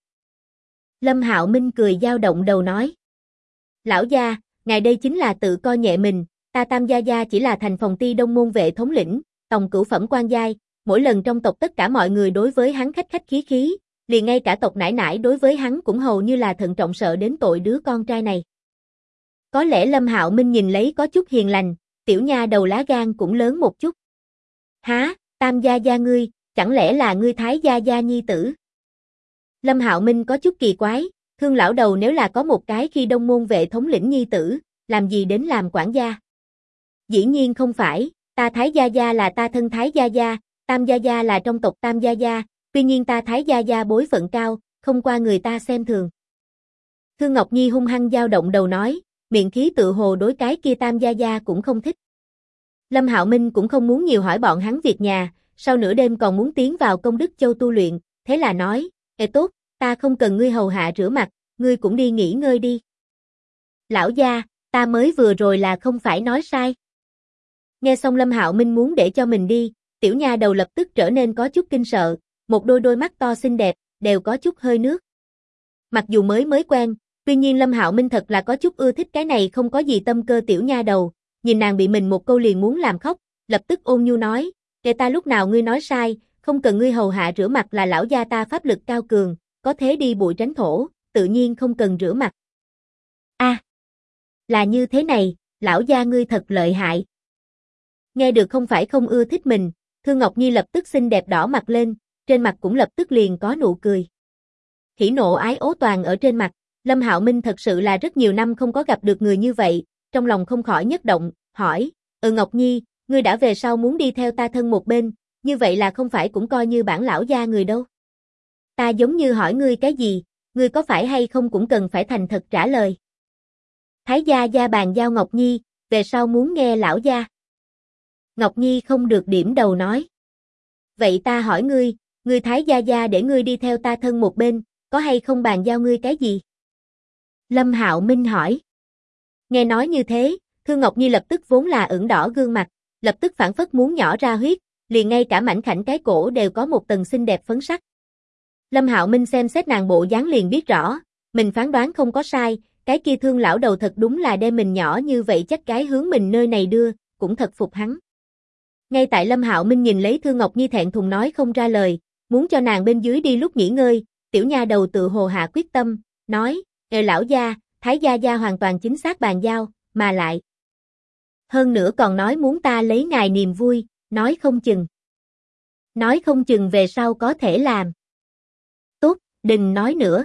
Lâm Hạo Minh cười dao động đầu nói. Lão gia, ngài đây chính là tự coi nhẹ mình, ta Tam gia gia chỉ là thành phòng ti đông môn vệ thống lĩnh, tòng cửu phẩm quan giai, mỗi lần trong tộc tất cả mọi người đối với hắn khách khách khí khí, liền ngay cả tộc nải nải đối với hắn cũng hầu như là thận trọng sợ đến tội đứa con trai này. Có lẽ Lâm Hạo Minh nhìn lấy có chút hiền lành, tiểu nha đầu lá gan cũng lớn một chút. Há, Tam gia gia ngươi, chẳng lẽ là ngươi Thái gia gia nhi tử? Lâm Hạo Minh có chút kỳ quái, Thương lão đầu nếu là có một cái khi Đông môn vệ thống lĩnh nhi tử, làm gì đến làm quản gia? Dĩ nhiên không phải, ta Thái gia gia là ta thân Thái gia gia, Tam gia gia là trong tộc Tam gia gia, tuy nhiên ta Thái gia gia bối phận cao, không qua người ta xem thường. Thương Ngọc Nhi hung hăng dao động đầu nói, miệng khí tự hồ đối cái kia Tam gia gia cũng không thích. Lâm Hạo Minh cũng không muốn nhiều hỏi bọn hắn việc nhà, sau nửa đêm còn muốn tiến vào Công Đức Châu tu luyện, thế là nói, tốt, ta không cần ngươi hầu hạ rửa mặt, ngươi cũng đi nghỉ ngơi đi. Lão gia, ta mới vừa rồi là không phải nói sai. Nghe xong Lâm Hạo Minh muốn để cho mình đi, tiểu nha đầu lập tức trở nên có chút kinh sợ, một đôi mắt to xinh đẹp, đều có chút hơi nước. Mặc dù mới quen, tuy nhiên Lâm Hạo Minh thật là có chút ưa thích cái này không có gì tâm cơ tiểu nha đầu, nhìn nàng bị mình một câu liền muốn làm khóc, lập tức ôn nhu nói, ta lúc nào ngươi nói sai, không cần ngươi hầu hạ rửa mặt là lão gia ta pháp lực cao cường, có thế đi bụi tránh thổ, tự nhiên không cần rửa mặt. Là như thế này, lão gia ngươi thật lợi hại. Nghe được không phải không ưa thích mình, Thương Ngọc Nhi lập tức xinh đẹp đỏ mặt lên, trên mặt cũng lập tức liền có nụ cười. Hỉ nộ ái ố toàn ở trên mặt, Lâm Hạo Minh thật sự là rất nhiều năm không có gặp được người như vậy, trong lòng không khỏi nhất động, hỏi, Ngọc Nhi, ngươi đã về sau muốn đi theo ta thân một bên, như vậy là không phải cũng coi như bản lão gia người đâu. Ta giống như hỏi ngươi cái gì, ngươi có phải hay không cũng cần phải thành thật trả lời. Thái gia gia bàn giao Ngọc Nhi, về sau muốn nghe lão gia. Ngọc Nhi không được điểm đầu nói. Vậy ta hỏi ngươi Thái gia gia để ngươi đi theo ta thân một bên, có hay không bàn giao ngươi cái gì? Lâm Hạo Minh hỏi. Nghe nói như thế, Thương Ngọc Nhi lập tức vốn là ửng đỏ gương mặt, lập tức phản phất muốn nhỏ ra huyết, liền ngay cả mảnh khảnh cái cổ đều có một tầng xinh đẹp phấn sắc. Lâm Hạo Minh xem xét nàng bộ dáng liền biết rõ, mình phán đoán không có sai, cái kia Thương lão đầu thật đúng là đem mình nhỏ như vậy chắc gái hướng mình nơi này đưa, cũng thật phục hắn. Ngay tại Lâm Hạo Minh nhìn lấy Thương Ngọc Nhi thẹn thùng nói không ra lời, muốn cho nàng bên dưới đi lúc nghỉ ngơi, tiểu nha đầu tự hồ hạ quyết tâm, nói, lão gia, Thái gia gia hoàn toàn chính xác bàn giao, mà lại. Hơn nữa còn nói muốn ta lấy ngài niềm vui, nói không chừng. Nói không chừng về sau có thể làm. Tốt, đừng nói nữa.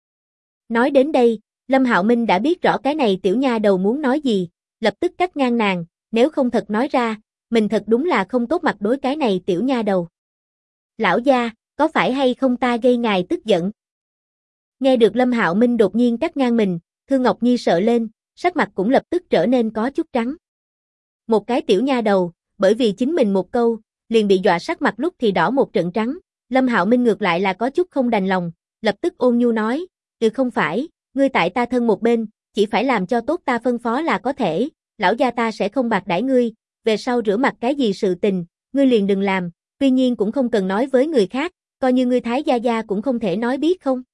Nói đến đây, Lâm Hạo Minh đã biết rõ cái này tiểu nha đầu muốn nói gì, lập tức cắt ngang nàng, nếu không thật nói ra, mình thật đúng là không tốt mặt đối cái này tiểu nha đầu. Lão gia, có phải hay không ta gây ngài tức giận? Nghe được Lâm Hạo Minh đột nhiên cắt ngang mình, Thương Ngọc Nhi sợ lên, sắc mặt cũng lập tức trở nên có chút trắng. Một cái tiểu nha đầu, bởi vì chính mình một câu, liền bị dọa sắc mặt lúc thì đỏ một trận trắng, Lâm Hạo Minh ngược lại là có chút không đành lòng, lập tức ôn nhu nói, không phải, ngươi tại ta thân một bên, chỉ phải làm cho tốt ta phân phó là có thể, lão gia ta sẽ không bạc đãi ngươi, về sau rửa mặt cái gì sự tình, ngươi liền đừng làm, tuy nhiên cũng không cần nói với người khác, coi như ngươi Thái gia gia cũng không thể nói biết không?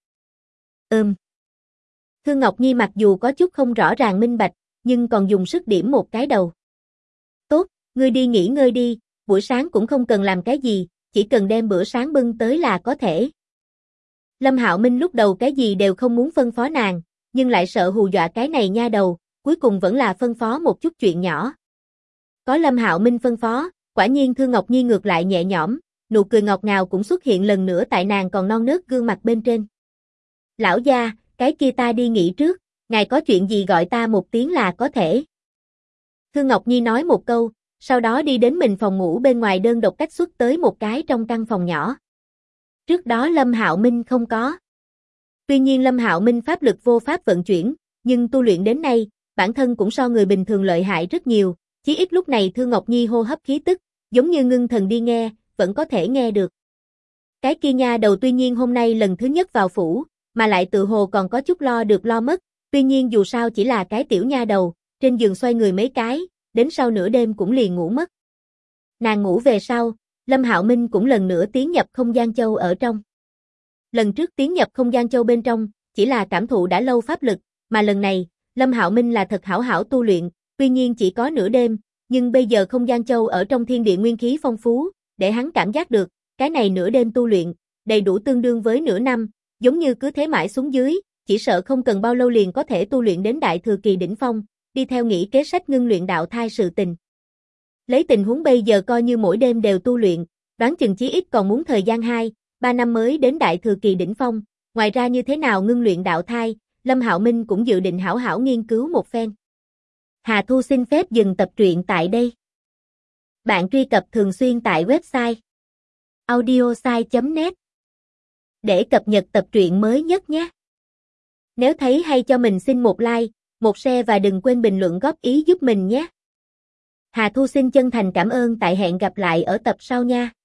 Thương Ngọc Nhi mặc dù có chút không rõ ràng minh bạch, nhưng còn dùng sức điểm một cái đầu. Tốt, ngươi đi nghỉ ngơi đi, buổi sáng cũng không cần làm cái gì, chỉ cần đem bữa sáng bưng tới là có thể. Lâm Hạo Minh lúc đầu cái gì đều không muốn phân phó nàng, nhưng lại sợ hù dọa cái này nha đầu, cuối cùng vẫn là phân phó một chút chuyện nhỏ. Có Lâm Hạo Minh phân phó, quả nhiên Thương Ngọc Nhi ngược lại nhẹ nhõm, nụ cười ngọt ngào cũng xuất hiện lần nữa tại nàng còn non nớt gương mặt bên trên. Lão gia, cái kia ta đi nghỉ trước, ngài có chuyện gì gọi ta một tiếng là có thể. Thương Ngọc Nhi nói một câu, sau đó đi đến mình phòng ngủ bên ngoài đơn độc cách xuất tới một cái trong căn phòng nhỏ. Trước đó Lâm Hạo Minh không có. Tuy nhiên Lâm Hạo Minh pháp lực vô pháp vận chuyển, nhưng tu luyện đến nay, bản thân cũng so người bình thường lợi hại rất nhiều, chí ít lúc này Thương Ngọc Nhi hô hấp khí tức, giống như ngưng thần đi nghe, vẫn có thể nghe được. Cái kia nha đầu tuy nhiên hôm nay lần thứ nhất vào phủ, mà lại tự hồ còn có chút lo được lo mất, tuy nhiên dù sao chỉ là cái tiểu nha đầu, trên giường xoay người mấy cái, đến sau nửa đêm cũng liền ngủ mất. Nàng ngủ về sau, Lâm Hạo Minh cũng lần nữa tiến nhập không gian châu ở trong. Lần trước tiến nhập không gian châu bên trong, chỉ là cảm thụ đã lâu pháp lực, mà lần này, Lâm Hạo Minh là thật hảo hảo tu luyện, tuy nhiên chỉ có nửa đêm, nhưng bây giờ không gian châu ở trong thiên địa nguyên khí phong phú, để hắn cảm giác được, cái này nửa đêm tu luyện, đầy đủ tương đương với nửa năm, giống như cứ thế mãi xuống dưới, chỉ sợ không cần bao lâu liền có thể tu luyện đến đại thừa kỳ đỉnh phong, đi theo nghĩ kế sách ngưng luyện đạo thai sự tình. Lấy tình huống bây giờ coi như mỗi đêm đều tu luyện, đoán chừng chí ít còn muốn thời gian 2-3 năm mới đến đại thừa kỳ đỉnh phong, ngoài ra như thế nào ngưng luyện đạo thai, Lâm Hạo Minh cũng dự định hảo hảo nghiên cứu một phen. Hà Thu xin phép dừng tập truyện tại đây. Bạn truy cập thường xuyên tại website audiosai.net để cập nhật tập truyện mới nhất nhé. Nếu thấy hay cho mình xin một like, một share và đừng quên bình luận góp ý giúp mình nhé. Hà Thu xin chân thành cảm ơn, tại hẹn gặp lại ở tập sau nha.